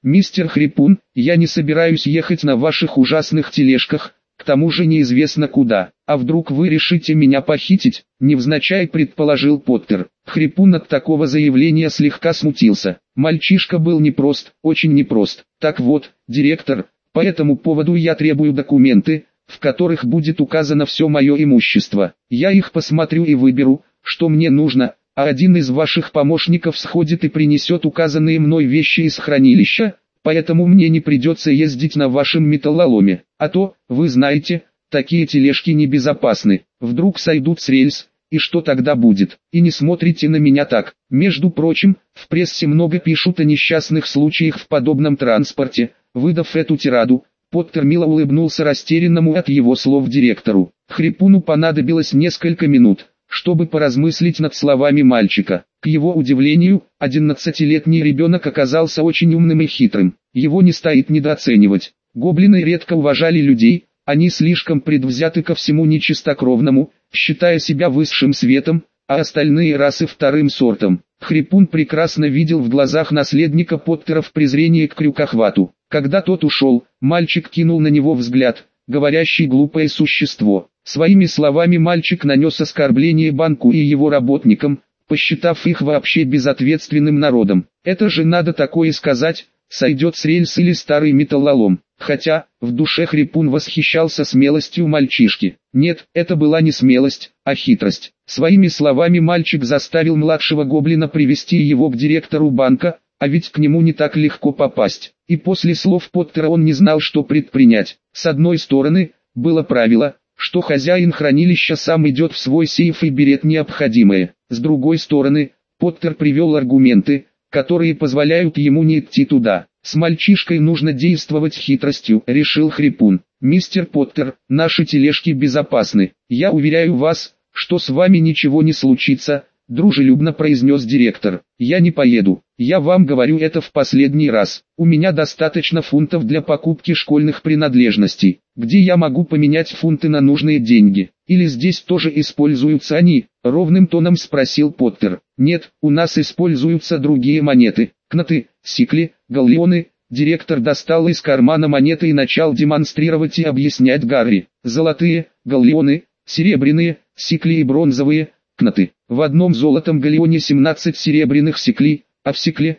«Мистер Хрипун, я не собираюсь ехать на ваших ужасных тележках, к тому же неизвестно куда. А вдруг вы решите меня похитить?» — невзначай предположил Поттер. Хрипун от такого заявления слегка смутился. Мальчишка был непрост, очень непрост. «Так вот, директор, по этому поводу я требую документы, в которых будет указано все мое имущество. Я их посмотрю и выберу, что мне нужно, а один из ваших помощников сходит и принесет указанные мной вещи из хранилища, поэтому мне не придется ездить на вашем металлоломе. А то, вы знаете, такие тележки небезопасны, вдруг сойдут с рельс, и что тогда будет? И не смотрите на меня так. Между прочим, в прессе много пишут о несчастных случаях в подобном транспорте». Выдав эту тираду, Поттер мило улыбнулся растерянному от его слов директору. Хрипуну понадобилось несколько минут, чтобы поразмыслить над словами мальчика. К его удивлению, 11-летний ребенок оказался очень умным и хитрым. Его не стоит недооценивать. Гоблины редко уважали людей, они слишком предвзяты ко всему нечистокровному, считая себя высшим светом, а остальные расы вторым сортом. Хрипун прекрасно видел в глазах наследника Поттеров презрение к крюкохвату. Когда тот ушел, мальчик кинул на него взгляд, говорящий глупое существо. Своими словами мальчик нанес оскорбление банку и его работникам, посчитав их вообще безответственным народом. Это же надо такое сказать, сойдет с рельс или старый металлолом. Хотя, в душе Хрипун восхищался смелостью мальчишки. Нет, это была не смелость, а хитрость. Своими словами мальчик заставил младшего гоблина привести его к директору банка, а ведь к нему не так легко попасть. И после слов Поттера он не знал, что предпринять. С одной стороны, было правило, что хозяин хранилища сам идет в свой сейф и берет необходимое. С другой стороны, Поттер привел аргументы, которые позволяют ему не идти туда. «С мальчишкой нужно действовать хитростью», — решил Хрипун. «Мистер Поттер, наши тележки безопасны. Я уверяю вас, что с вами ничего не случится», — дружелюбно произнес директор. «Я не поеду. Я вам говорю это в последний раз. У меня достаточно фунтов для покупки школьных принадлежностей. Где я могу поменять фунты на нужные деньги? Или здесь тоже используются они?» — ровным тоном спросил Поттер. «Нет, у нас используются другие монеты. Кноты, сикли, галлеоны». Директор достал из кармана монеты и начал демонстрировать и объяснять Гарри. «Золотые, галлеоны, серебряные, сикли и бронзовые, кноты. В одном золотом галлеоне 17 серебряных сиклей, а в сикле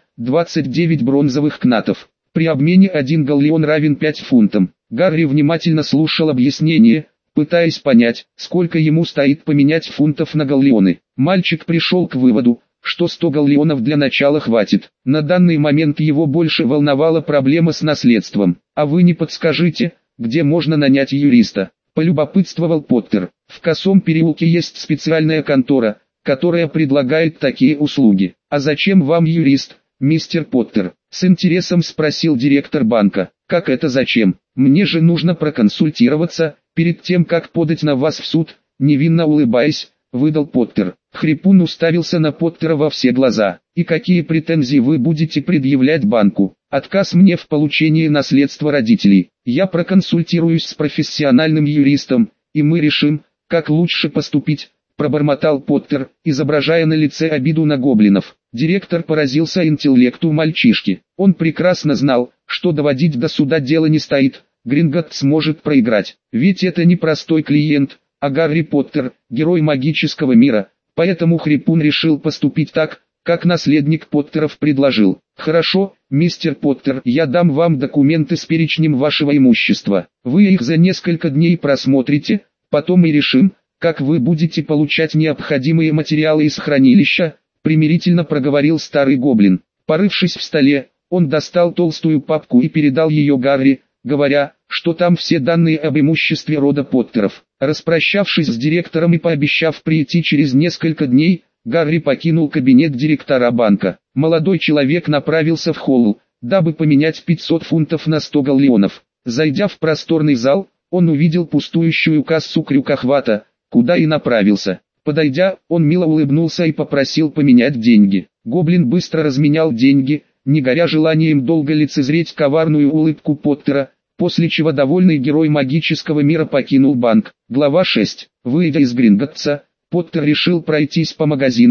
29 бронзовых кнатов. При обмене 1 галлеон равен 5 фунтам». Гарри внимательно слушал объяснение, пытаясь понять, сколько ему стоит поменять фунтов на галлеоны. Мальчик пришел к выводу, что 100 галлеонов для начала хватит. На данный момент его больше волновала проблема с наследством. «А вы не подскажите, где можно нанять юриста?» — полюбопытствовал Поттер. «В Косом переулке есть специальная контора, которая предлагает такие услуги». «А зачем вам юрист, мистер Поттер?» — с интересом спросил директор банка. «Как это зачем? Мне же нужно проконсультироваться, перед тем как подать на вас в суд», — невинно улыбаясь, выдал Поттер. Хрипун уставился на Поттера во все глаза. «И какие претензии вы будете предъявлять банку?» «Отказ мне в получении наследства родителей. Я проконсультируюсь с профессиональным юристом, и мы решим, как лучше поступить», — пробормотал Поттер, изображая на лице обиду на гоблинов. Директор поразился интеллекту мальчишки. Он прекрасно знал, что доводить до суда дело не стоит, Гринготts сможет проиграть. Ведь это не простой клиент, а Гарри Поттер, герой магического мира. Поэтому Хрипун решил поступить так, как наследник Поттеров предложил. «Хорошо, мистер Поттер, я дам вам документы с перечнем вашего имущества. Вы их за несколько дней просмотрите, потом и решим, как вы будете получать необходимые материалы из хранилища», — примирительно проговорил старый гоблин. Порывшись в столе, он достал толстую папку и передал ее Гарри, говоря, что там все данные об имуществе рода Поттеров. Распрощавшись с директором и пообещав прийти через несколько дней, Гарри покинул кабинет директора банка. Молодой человек направился в холл, дабы поменять 500 фунтов на 100 галлеонов. Зайдя в просторный зал, он увидел пустующую кассу крюкохвата, куда и направился. Подойдя, он мило улыбнулся и попросил поменять деньги. Гоблин быстро разменял деньги, не горя желанием долго лицезреть коварную улыбку Поттера, после чего довольный герой магического мира покинул банк. Глава 6. Выйдя из Гринготтса, Поттер решил пройтись по магазинам,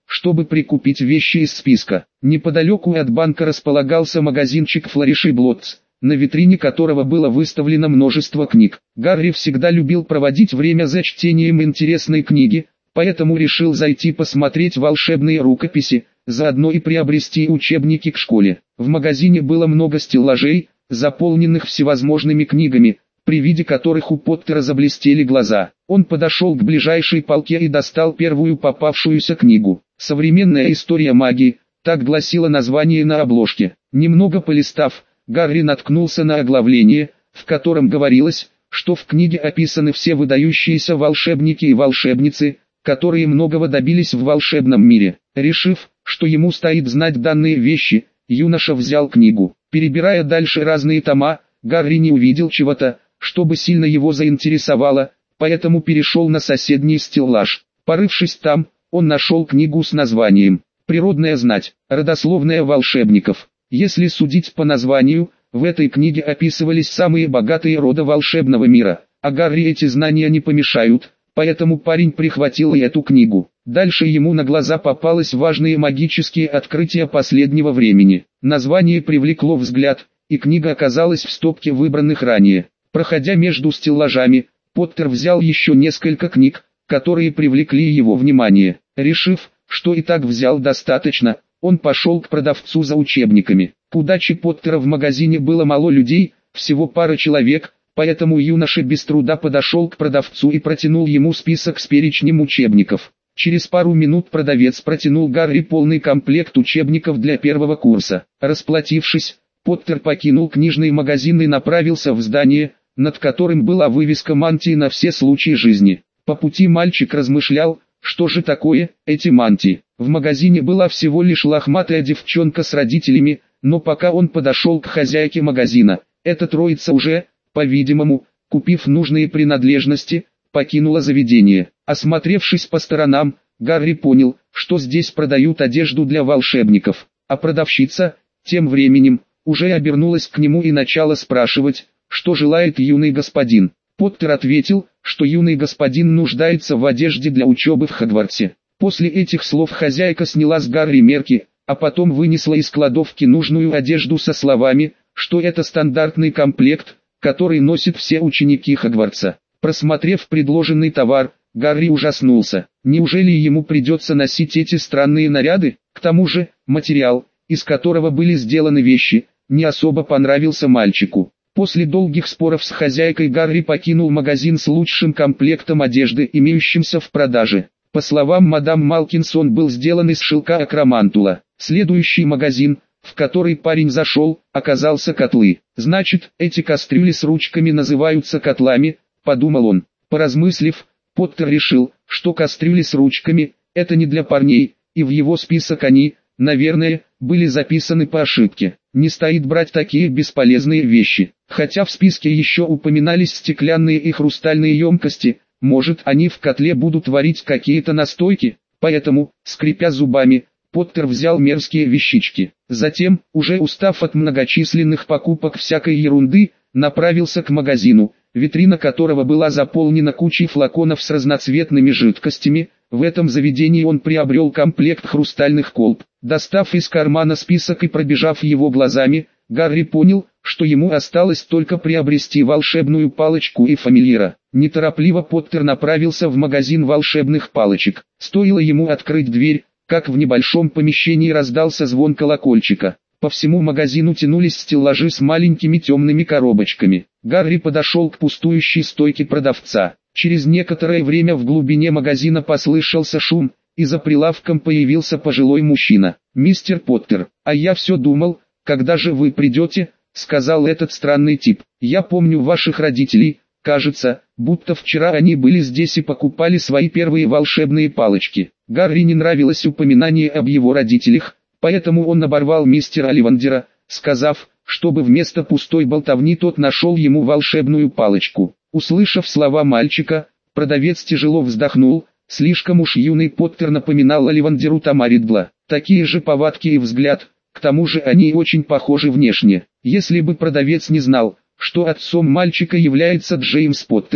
чтобы прикупить вещи из списка. Неподалеку от банка располагался магазинчик Flourish и Blotts, на витрине которого было выставлено множество книг. Гарри всегда любил проводить время за чтением интересной книги, поэтому решил зайти посмотреть волшебные рукописи, заодно и приобрести учебники к школе. В магазине было много стеллажей, заполненных всевозможными книгами, при виде которых у Поттера заблестели глаза. Он подошел к ближайшей полке и достал первую попавшуюся книгу. «Современная история магии», так гласило название на обложке. Немного полистав, Гарри наткнулся на оглавление, в котором говорилось, что в книге описаны все выдающиеся волшебники и волшебницы, которые многого добились в волшебном мире. Решив, что ему стоит знать данные вещи, юноша взял книгу. Перебирая дальше разные тома, Гарри не увидел чего-то, что бы сильно его заинтересовало, поэтому перешел на соседний стеллаж. Порывшись там, он нашел книгу с названием «Природная знать. Родословная волшебников». Если судить по названию, в этой книге описывались самые богатые роды волшебного мира, а Гарри эти знания не помешают, поэтому парень прихватил и эту книгу. Дальше ему на глаза попались важные магические открытия последнего времени. Название привлекло взгляд, и книга оказалась в стопке выбранных ранее. Проходя между стеллажами, Поттер взял еще несколько книг, которые привлекли его внимание. Решив, что и так взял достаточно, он пошел к продавцу за учебниками. К удаче Поттера в магазине было мало людей, всего пара человек, поэтому юноша без труда подошел к продавцу и протянул ему список с перечнем учебников. Через пару минут продавец протянул Гарри полный комплект учебников для первого курса. Расплатившись, Поттер покинул книжный магазин и направился в здание, над которым была вывеска мантии на все случаи жизни. По пути мальчик размышлял, что же такое эти мантии. В магазине была всего лишь лохматая девчонка с родителями, но пока он подошел к хозяйке магазина, эта троица уже, по-видимому, купив нужные принадлежности, покинула заведение. Осмотревшись по сторонам, Гарри понял, что здесь продают одежду для волшебников, а продавщица, тем временем, уже обернулась к нему и начала спрашивать, что желает юный господин. Поттер ответил, что юный господин нуждается в одежде для учебы в Хогвартсе. После этих слов хозяйка сняла с Гарри мерки, а потом вынесла из кладовки нужную одежду со словами, что это стандартный комплект, который носят все ученики Хогвартса. Просмотрев предложенный товар, Гарри ужаснулся. Неужели ему придется носить эти странные наряды? К тому же, материал, из которого были сделаны вещи, не особо понравился мальчику. После долгих споров с хозяйкой Гарри покинул магазин с лучшим комплектом одежды, имеющимся в продаже. По словам мадам Малкинс, он был сделан из шелка акромантула. Следующий магазин, в который парень зашел, оказался котлы. Значит, эти кастрюли с ручками называются котлами, подумал он. Поразмыслив, Поттер решил, что кастрюли с ручками – это не для парней, и в его список они, наверное, были записаны по ошибке. Не стоит брать такие бесполезные вещи. Хотя в списке еще упоминались стеклянные и хрустальные емкости, может, они в котле будут варить какие-то настойки. Поэтому, скрипя зубами, Поттер взял мерзкие вещички. Затем, уже устав от многочисленных покупок всякой ерунды, направился к магазину, витрина которого была заполнена кучей флаконов с разноцветными жидкостями. В этом заведении он приобрел комплект хрустальных колб. Достав из кармана список и пробежав его глазами, Гарри понял, что ему осталось только приобрести волшебную палочку и фамильяра. Неторопливо Поттер направился в магазин волшебных палочек. Стоило ему открыть дверь, как в небольшом помещении раздался звон колокольчика. По всему магазину тянулись стеллажи с маленькими темными коробочками. Гарри подошел к пустующей стойке продавца. Через некоторое время в глубине магазина послышался шум, и за прилавком появился пожилой мужчина. «Мистер Поттер, а я все думал, когда же вы придете?» — сказал этот странный тип. «Я помню ваших родителей, кажется, будто вчера они были здесь и покупали свои первые волшебные палочки». Гарри не нравилось упоминание об его родителях, поэтому он оборвал мистера Оливандера, сказав, чтобы вместо пустой болтовни тот нашел ему волшебную палочку. Услышав слова мальчика, продавец тяжело вздохнул, слишком уж юный Поттер напоминал Оливандеру Тома Риддла. Такие же повадки и взгляд, к тому же они очень похожи внешне. Если бы продавец не знал, что отцом мальчика является Джеймс Поттер,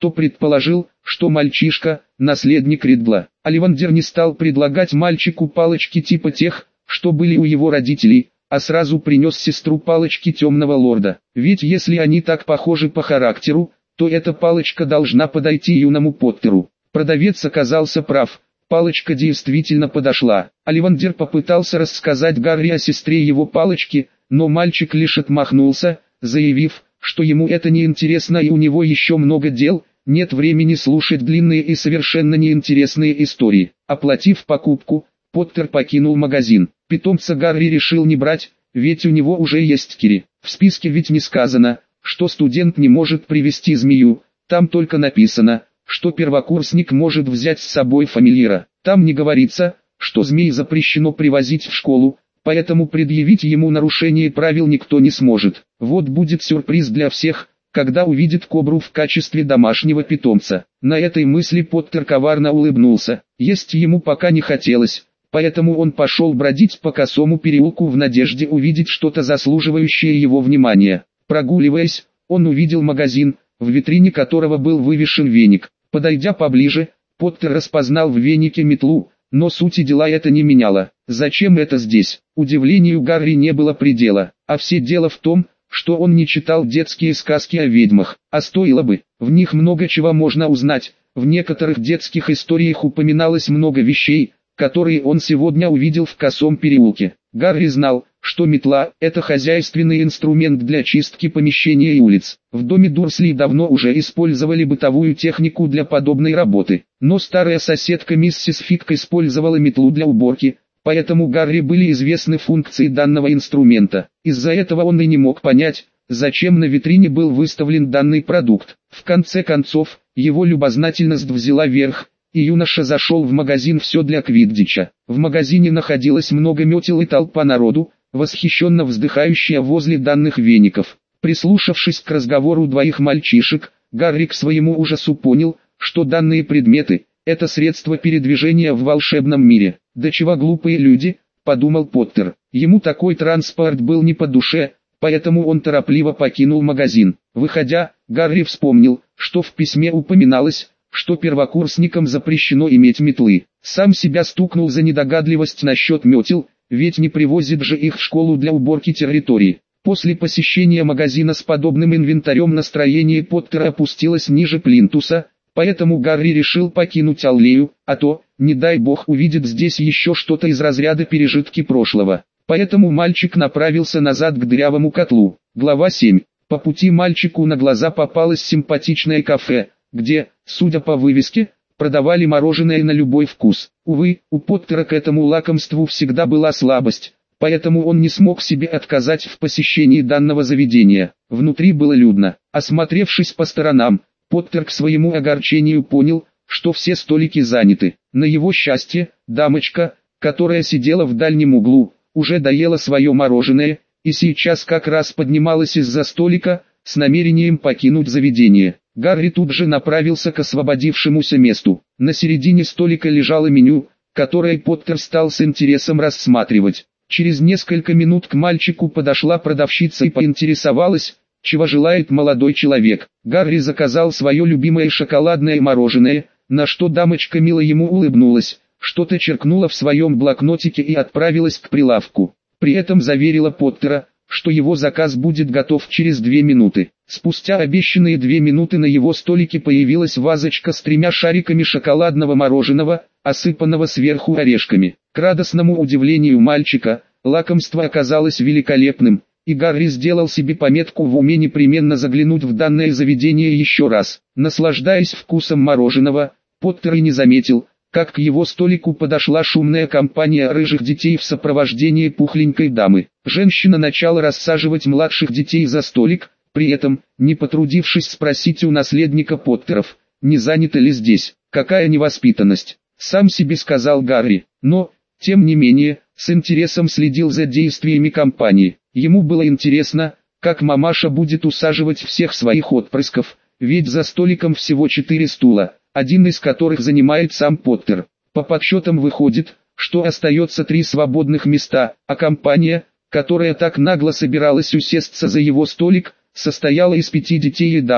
то предположил, что мальчишка – наследник Ридла. Оливандер не стал предлагать мальчику палочки типа тех, что были у его родителей, а сразу принес сестру палочки Темного Лорда. Ведь если они так похожи по характеру, то эта палочка должна подойти юному Поттеру. Продавец оказался прав, палочка действительно подошла. Оливандер попытался рассказать Гарри о сестре его палочки, но мальчик лишь отмахнулся, заявив, что ему это не интересно и у него еще много дел, нет времени слушать длинные и совершенно неинтересные истории. Оплатив покупку, Поттер покинул магазин. Питомца Гарри решил не брать, ведь у него уже есть Кири. В списке ведь не сказано, что студент не может привезти змею, там только написано, что первокурсник может взять с собой фамильяра. Там не говорится, что змей запрещено привозить в школу, поэтому предъявить ему нарушение правил никто не сможет. Вот будет сюрприз для всех, когда увидит кобру в качестве домашнего питомца. На этой мысли Поттер коварно улыбнулся. Есть ему пока не хотелось, поэтому он пошел бродить по косому переулку в надежде увидеть что-то заслуживающее его внимания. Прогуливаясь, он увидел магазин, в витрине которого был вывешен веник. Подойдя поближе, Поттер распознал в венике метлу, но сути дела это не меняло. Зачем это здесь? Удивлению Гарри не было предела, а все дело в том, что он не читал детские сказки о ведьмах, а стоило бы, в них много чего можно узнать, в некоторых детских историях упоминалось много вещей, которые он сегодня увидел в косом переулке. Гарри знал, что метла – это хозяйственный инструмент для чистки помещений и улиц. В доме Дурсли давно уже использовали бытовую технику для подобной работы, но старая соседка миссис Фитк использовала метлу для уборки, поэтому Гарри были известны функции данного инструмента. Из-за этого он и не мог понять, зачем на витрине был выставлен данный продукт. В конце концов, его любознательность взяла верх, и юноша зашел в магазин «Все для Квиддича». В магазине находилось много метел и толпа народу, восхищенно вздыхающая возле данных веников. Прислушавшись к разговору двоих мальчишек, Гарри к своему ужасу понял, что данные предметы – это средства передвижения в волшебном мире. «Да чего глупые люди», – подумал Поттер. Ему такой транспорт был не по душе, поэтому он торопливо покинул магазин. Выходя, Гарри вспомнил, что в письме упоминалось, что первокурсникам запрещено иметь метлы. Сам себя стукнул за недогадливость насчет метел, ведь не привозит же их в школу для уборки территории. После посещения магазина с подобным инвентарем настроение Поттера опустилось ниже плинтуса, поэтому Гарри решил покинуть аллею, а то, не дай бог, увидит здесь еще что-то из разряда пережитки прошлого. Поэтому мальчик направился назад к дырявому котлу. Глава 7. По пути мальчику на глаза попалось симпатичное кафе, где, судя по вывеске, продавали мороженое на любой вкус. Увы, у Поттера к этому лакомству всегда была слабость, поэтому он не смог себе отказать в посещении данного заведения. Внутри было людно. Осмотревшись по сторонам, Поттер к своему огорчению понял, что все столики заняты. На его счастье, дамочка, которая сидела в дальнем углу, уже доела свое мороженое, и сейчас как раз поднималась из-за столика, с намерением покинуть заведение. Гарри тут же направился к освободившемуся месту. На середине столика лежало меню, которое Поттер стал с интересом рассматривать. Через несколько минут к мальчику подошла продавщица и поинтересовалась, чего желает молодой человек. Гарри заказал свое любимое шоколадное мороженое, на что дамочка мило ему улыбнулась, что-то черкнула в своем блокнотике и отправилась к прилавку. При этом заверила Поттера, что его заказ будет готов через 2 минуты. Спустя обещанные 2 минуты на его столике появилась вазочка с 3 шариками шоколадного мороженого, осыпанного сверху орешками. К радостному удивлению мальчика, лакомство оказалось великолепным, и Гарри сделал себе пометку в уме непременно заглянуть в данное заведение еще раз. Наслаждаясь вкусом мороженого, Поттер и не заметил, как к его столику подошла шумная компания рыжих детей в сопровождении пухленькой дамы. Женщина начала рассаживать младших детей за столик, при этом, не потрудившись спросить у наследника Поттеров, не занято ли здесь. «Какая невоспитанность!» — сам себе сказал Гарри, но, тем не менее, с интересом следил за действиями компании. Ему было интересно, как мамаша будет усаживать всех своих отпрысков, ведь за столиком всего 4 стула, один из которых занимает сам Поттер. По подсчетам выходит, что остается 3 свободных места, а компания, которая так нагло собиралась усесться за его столик, состояла из 5 детей и дамы,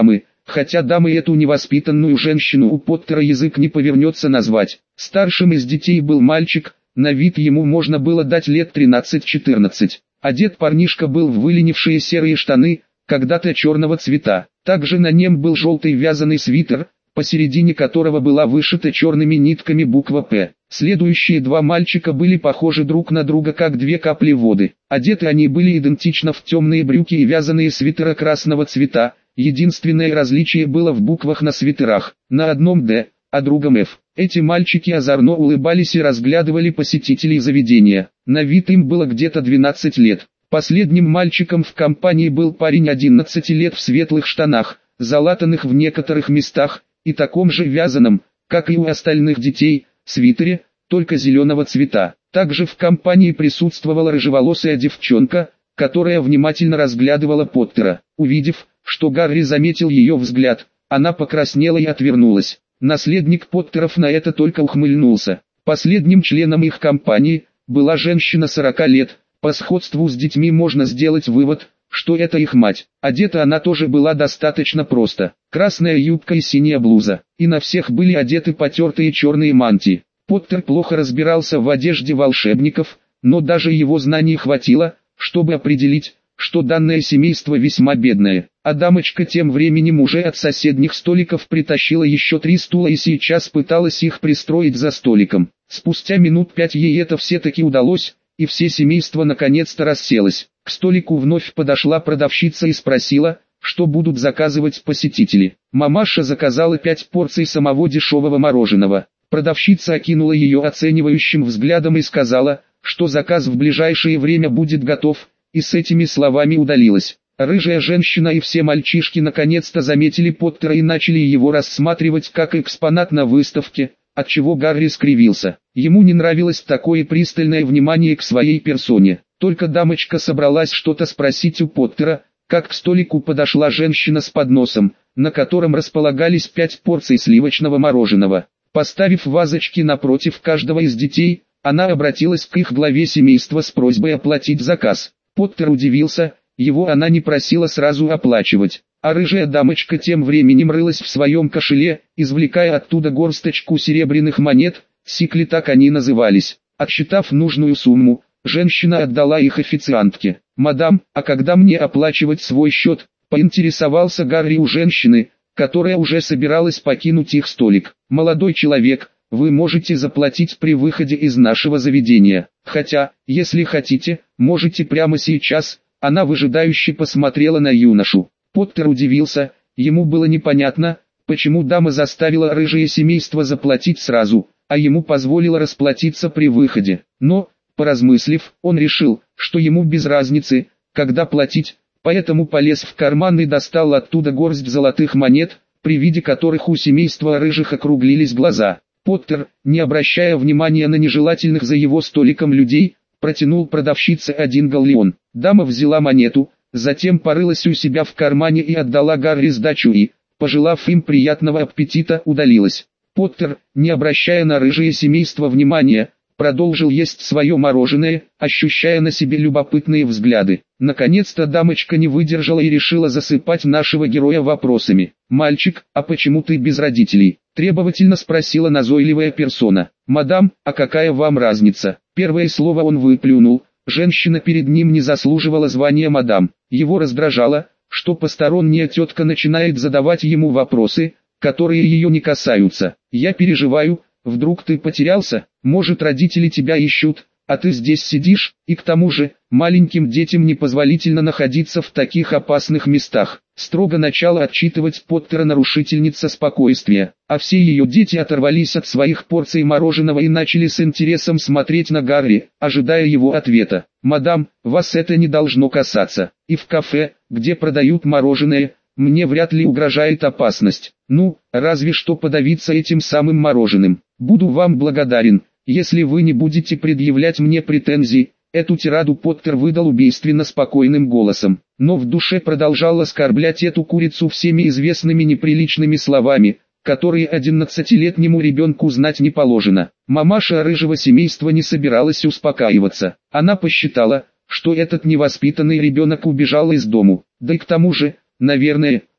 хотя дамой эту невоспитанную женщину у Поттера язык не повернется назвать. Старшим из детей был мальчик, на вид ему можно было дать лет 13-14. Одет парнишка был в выленившие серые штаны, когда-то черного цвета. Также на нем был желтый вязаный свитер, посередине которого была вышита черными нитками буква «П». Следующие два мальчика были похожи друг на друга как две капли воды. Одеты они были идентично в темные брюки и вязаные свитера красного цвета. Единственное различие было в буквах на свитерах, на одном «Д», а другом «Ф». Эти мальчики озорно улыбались и разглядывали посетителей заведения. На вид им было где-то 12 лет. Последним мальчиком в компании был парень 11 лет в светлых штанах, залатанных в некоторых местах, и таком же вязаном, как и у остальных детей, свитере, только зеленого цвета. Также в компании присутствовала рыжеволосая девчонка, которая внимательно разглядывала Поттера. Увидев, что Гарри заметил ее взгляд, она покраснела и отвернулась. Наследник Поттеров на это только ухмыльнулся. Последним членом их компании была женщина 40 лет. По сходству с детьми можно сделать вывод, что это их мать. Одета она тоже была достаточно просто. Красная юбка и синяя блуза. И на всех были одеты потертые черные мантии. Поттер плохо разбирался в одежде волшебников, но даже его знаний хватило, чтобы определить, что данное семейство весьма бедное. А дамочка тем временем уже от соседних столиков притащила еще 3 стула и сейчас пыталась их пристроить за столиком. Спустя минут 5 ей это все-таки удалось, и все семейство наконец-то расселось. К столику вновь подошла продавщица и спросила, что будут заказывать посетители. Мамаша заказала 5 порций самого дешевого мороженого. Продавщица окинула ее оценивающим взглядом и сказала, что заказ в ближайшее время будет готов, и с этими словами удалилась. Рыжая женщина и все мальчишки наконец-то заметили Поттера и начали его рассматривать как экспонат на выставке, отчего Гарри скривился. Ему не нравилось такое пристальное внимание к своей персоне. Только дамочка собралась что-то спросить у Поттера, как к столику подошла женщина с подносом, на котором располагались 5 порций сливочного мороженого. Поставив вазочки напротив каждого из детей, она обратилась к их главе семейства с просьбой оплатить заказ. Поттер удивился, его она не просила сразу оплачивать. А рыжая дамочка тем временем рылась в своем кошеле, извлекая оттуда горсточку серебряных монет, сикли так они назывались. Отсчитав нужную сумму, женщина отдала их официантке. «Мадам, а когда мне оплачивать свой счет?» – поинтересовался Гарри у женщины, которая уже собиралась покинуть их столик. «Молодой человек, вы можете заплатить при выходе из нашего заведения. Хотя, если хотите, можете прямо сейчас». Она выжидающе посмотрела на юношу. Поттер удивился, ему было непонятно, почему дама заставила рыжее семейство заплатить сразу, а ему позволила расплатиться при выходе. Но, поразмыслив, он решил, что ему без разницы, когда платить, поэтому полез в карман и достал оттуда горсть золотых монет, при виде которых у семейства рыжих округлились глаза. Поттер, не обращая внимания на нежелательных за его столиком людей, протянул продавщице 1 галлеон. Дама взяла монету, затем порылась у себя в кармане и отдала Гарри сдачу и, пожелав им приятного аппетита, удалилась. Поттер, не обращая на рыжее семейство внимания, продолжил есть свое мороженое, ощущая на себе любопытные взгляды. Наконец-то дамочка не выдержала и решила засыпать нашего героя вопросами. «Мальчик, а почему ты без родителей?» – требовательно спросила назойливая персона. «Мадам, а какая вам разница?» Первое слово он выплюнул. Женщина перед ним не заслуживала звания мадам. Его раздражало, что посторонняя тетка начинает задавать ему вопросы, которые ее не касаются. «Я переживаю, вдруг ты потерялся, может родители тебя ищут, а ты здесь сидишь, и к тому же, маленьким детям непозволительно находиться в таких опасных местах». Строго начала отчитывать Поттера нарушительница спокойствия, а все ее дети оторвались от своих порций мороженого и начали с интересом смотреть на Гарри, ожидая его ответа. «Мадам, вас это не должно касаться, и в кафе, где продают мороженое, мне вряд ли угрожает опасность. Ну, разве что подавиться этим самым мороженым. Буду вам благодарен, если вы не будете предъявлять мне претензий». Эту тираду Поттер выдал убийственно спокойным голосом, но в душе продолжал оскорблять эту курицу всеми известными неприличными словами, которые 11-летнему ребенку знать не положено. Мамаша рыжего семейства не собиралась успокаиваться. Она посчитала, что этот невоспитанный ребенок убежал из дому. Да и к тому же, наверное,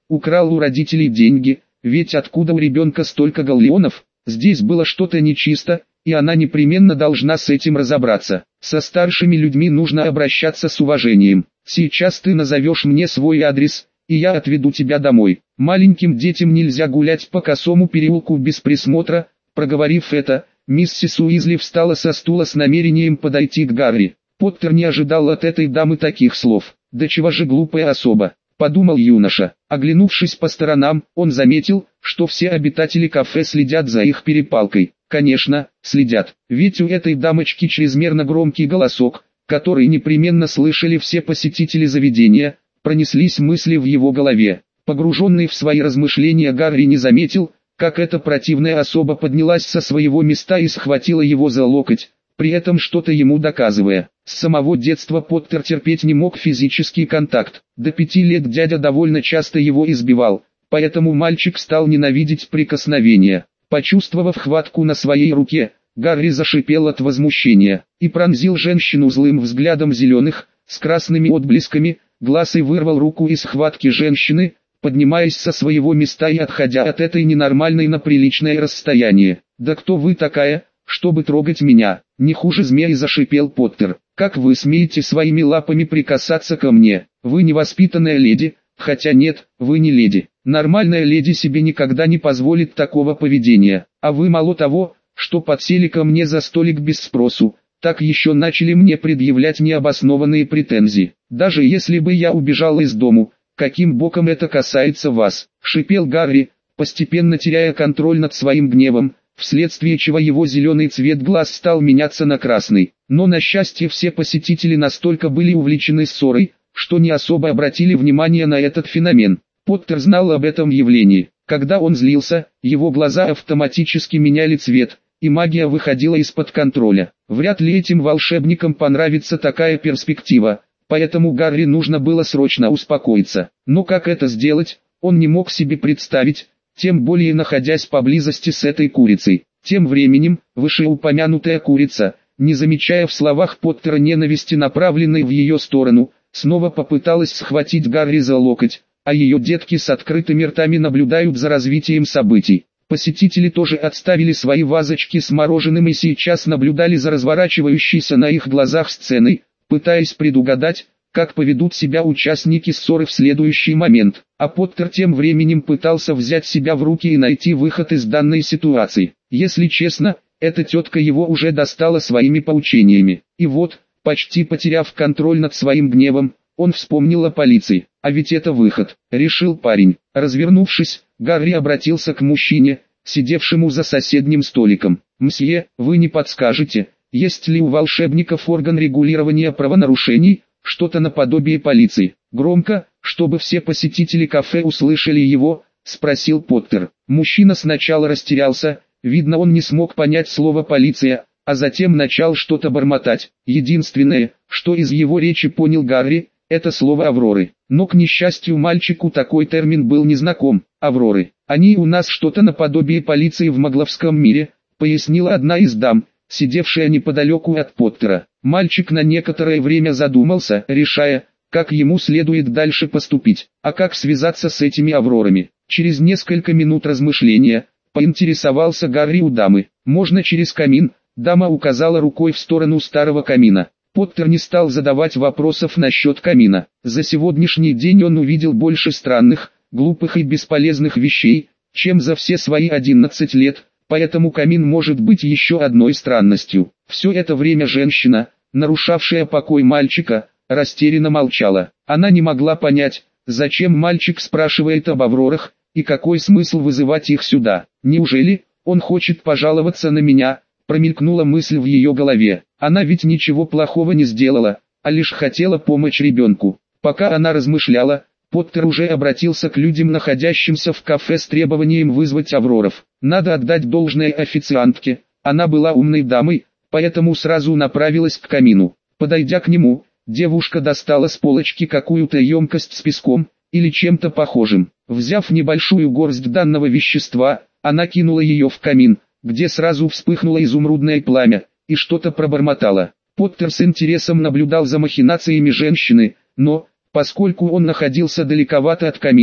украл у родителей деньги, ведь откуда у ребенка столько галлеонов? Здесь было что-то нечисто, и она непременно должна с этим разобраться. Со старшими людьми нужно обращаться с уважением. Сейчас ты назовешь мне свой адрес, и я отведу тебя домой. Маленьким детям нельзя гулять по косому переулку без присмотра. Проговорив это, миссис Уизли встала со стула с намерением подойти к Гарри. Поттер не ожидал от этой дамы таких слов. «Да чего же глупая особа», — подумал юноша. Оглянувшись по сторонам, он заметил, что все обитатели кафе следят за их перепалкой. Конечно, следят, ведь у этой дамочки чрезмерно громкий голосок, который непременно слышали все посетители заведения. Пронеслись мысли в его голове. Погруженный в свои размышления, Гарри не заметил, как эта противная особа поднялась со своего места и схватила его за локоть, при этом что-то ему доказывая. С самого детства Поттер терпеть не мог физический контакт. До 5 лет дядя довольно часто его избивал, поэтому мальчик стал ненавидеть прикосновения. Почувствовав хватку на своей руке, Гарри зашипел от возмущения и пронзил женщину злым взглядом зеленых, с красными отблесками, глаз и вырвал руку из схватки женщины, поднимаясь со своего места и отходя от этой ненормальной на приличное расстояние. «Да кто вы такая, чтобы трогать меня?» Не хуже змеи зашипел Поттер. «Как вы смеете своими лапами прикасаться ко мне? Вы невоспитанная леди, хотя нет, вы не леди. Нормальная леди себе никогда не позволит такого поведения. А вы мало того, что подсели ко мне за столик без спросу, так еще начали мне предъявлять необоснованные претензии. Даже если бы я убежал из дому, каким боком это касается вас?» — шипел Гарри, постепенно теряя контроль над своим гневом, вследствие чего его зеленый цвет глаз стал меняться на красный. Но на счастье все посетители настолько были увлечены ссорой, что не особо обратили внимание на этот феномен. Поттер знал об этом явлении. Когда он злился, его глаза автоматически меняли цвет, и магия выходила из-под контроля. Вряд ли этим волшебникам понравится такая перспектива, поэтому Гарри нужно было срочно успокоиться. Но как это сделать, он не мог себе представить, тем более находясь поблизости с этой курицей. Тем временем, вышеупомянутая курица, не замечая в словах Поттера ненависти, направленной в ее сторону, снова попыталась схватить Гарри за локоть, а ее детки с открытыми ртами наблюдают за развитием событий. Посетители тоже отставили свои вазочки с мороженым и сейчас наблюдали за разворачивающейся на их глазах сценой, пытаясь предугадать, как поведут себя участники ссоры в следующий момент. А Поттер тем временем пытался взять себя в руки и найти выход из данной ситуации. Если честно, эта тетка его уже достала своими поучениями. И вот, почти потеряв контроль над своим гневом, он вспомнил о полиции. А ведь это выход, решил парень. Развернувшись, Гарри обратился к мужчине, сидевшему за соседним столиком. «Мсье, вы не подскажете, есть ли у волшебников орган регулирования правонарушений, что-то наподобие полиции?» Громко, чтобы все посетители кафе услышали его, спросил Поттер. Мужчина сначала растерялся, видно, он не смог понять слово «полиция», а затем начал что-то бормотать. Единственное, что из его речи понял Гарри, это слово «Авроры». Но, к несчастью, мальчику такой термин был незнаком. «Авроры. Они у нас что-то наподобие полиции в магловском мире», пояснила одна из дам, сидевшая неподалеку от Поттера. Мальчик на некоторое время задумался, решая, как ему следует дальше поступить, а как связаться с этими аврорами. Через несколько минут размышления, поинтересовался Гарри у дамы. «Можно через камин?» Дама указала рукой в сторону старого камина. Поттер не стал задавать вопросов насчет камина. За сегодняшний день он увидел больше странных, глупых и бесполезных вещей, чем за все свои 11 лет, поэтому камин может быть еще одной странностью. Все это время женщина, нарушавшая покой мальчика, растерянно молчала. Она не могла понять, зачем мальчик спрашивает об аврорах, и какой смысл вызывать их сюда. «Неужели он хочет пожаловаться на меня?» Промелькнула мысль в ее голове. Она ведь ничего плохого не сделала, а лишь хотела помочь ребенку. Пока она размышляла, Поттер уже обратился к людям, находящимся в кафе, с требованием вызвать авроров. Надо отдать должное официантке, она была умной дамой, поэтому сразу направилась к камину. Подойдя к нему, девушка достала с полочки какую-то емкость с песком, или чем-то похожим. Взяв небольшую горсть данного вещества, она кинула ее в камин, где сразу вспыхнуло изумрудное пламя, и что-то пробормотало. Поттер с интересом наблюдал за махинациями женщины, но, поскольку он находился далековато от камина,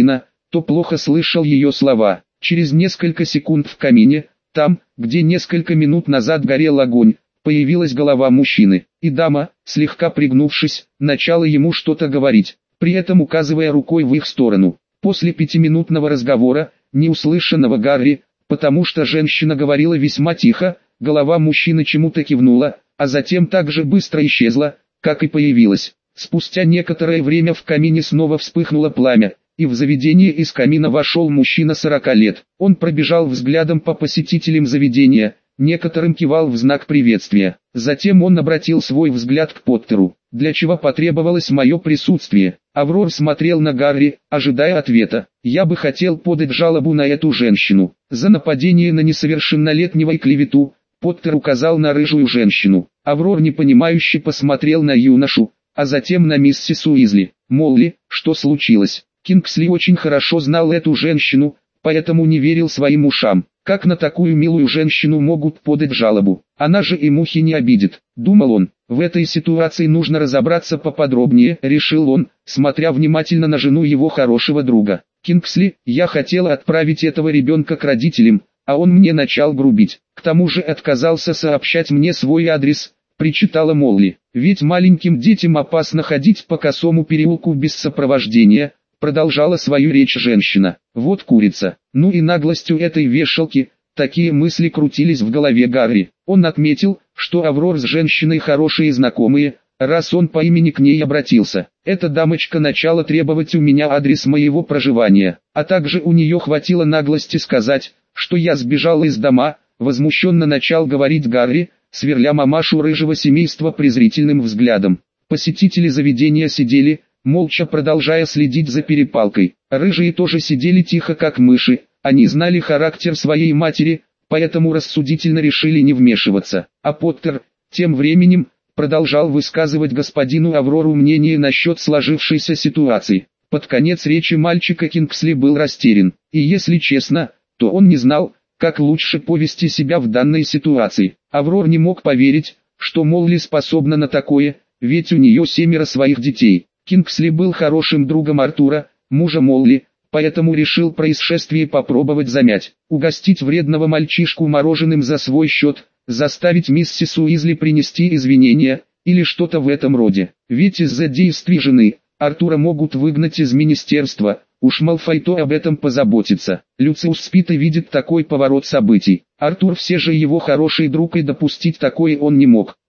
то плохо слышал ее слова. Через несколько секунд в камине, там, где несколько минут назад горел огонь, появилась голова мужчины, и дама, слегка пригнувшись, начала ему что-то говорить, при этом указывая рукой в их сторону. После 5-минутного разговора, не услышанного Гарри, потому что женщина говорила весьма тихо, голова мужчины чему-то кивнула, а затем так же быстро исчезла, как и появилась. Спустя некоторое время в камине снова вспыхнуло пламя, и в заведение из камина вошел мужчина 40 лет. Он пробежал взглядом по посетителям заведения, некоторым кивал в знак приветствия. Затем он обратил свой взгляд к Поттеру, для чего потребовалось мое присутствие. Аврор смотрел на Гарри, ожидая ответа. «Я бы хотел подать жалобу на эту женщину. За нападение на несовершеннолетнего и клевету», Поттер указал на рыжую женщину. Аврор непонимающе посмотрел на юношу, а затем на миссис Уизли. «Молли, что случилось?» Кингсли очень хорошо знал эту женщину, поэтому не верил своим ушам. Как на такую милую женщину могут подать жалобу? Она же и мухи не обидит, думал он. В этой ситуации нужно разобраться поподробнее, решил он, смотря внимательно на жену его хорошего друга. «Кингсли, я хотела отправить этого ребенка к родителям, а он мне начал грубить. К тому же отказался сообщать мне свой адрес», причитала Молли. «Ведь маленьким детям опасно ходить по косому переулку без сопровождения», продолжала свою речь женщина. «Вот курица». Ну и наглостью этой вешалки, такие мысли крутились в голове Гарри. Он отметил, что Аврор с женщиной хорошие знакомые, раз он по имени к ней обратился. Эта дамочка начала требовать у меня адрес моего проживания, а также у нее хватило наглости сказать, что я сбежал из дома, возмущенно начал говорить Гарри, сверля мамашу рыжего семейства презрительным взглядом. Посетители заведения сидели, молча продолжая следить за перепалкой. Рыжие тоже сидели тихо как мыши, они знали характер своей матери, поэтому рассудительно решили не вмешиваться. А Поттер, тем временем, продолжал высказывать господину Аврору мнение насчет сложившейся ситуации. Под конец речи мальчика Кингсли был растерян, и если честно, то он не знал, как лучше повести себя в данной ситуации. Аврор не мог поверить, что Молли способна на такое, ведь у нее 7 своих детей. Кингсли был хорошим другом Артура, мужа Молли, поэтому решил происшествие попробовать замять, угостить вредного мальчишку мороженым за свой счет, заставить миссис Уизли принести извинения, или что-то в этом роде. Ведь из-за действий жены, Артура могут выгнать из министерства, уж Малфой-то об этом позаботится. Люциус спит и видит такой поворот событий. Артур все же его хороший друг и допустить такое он не мог.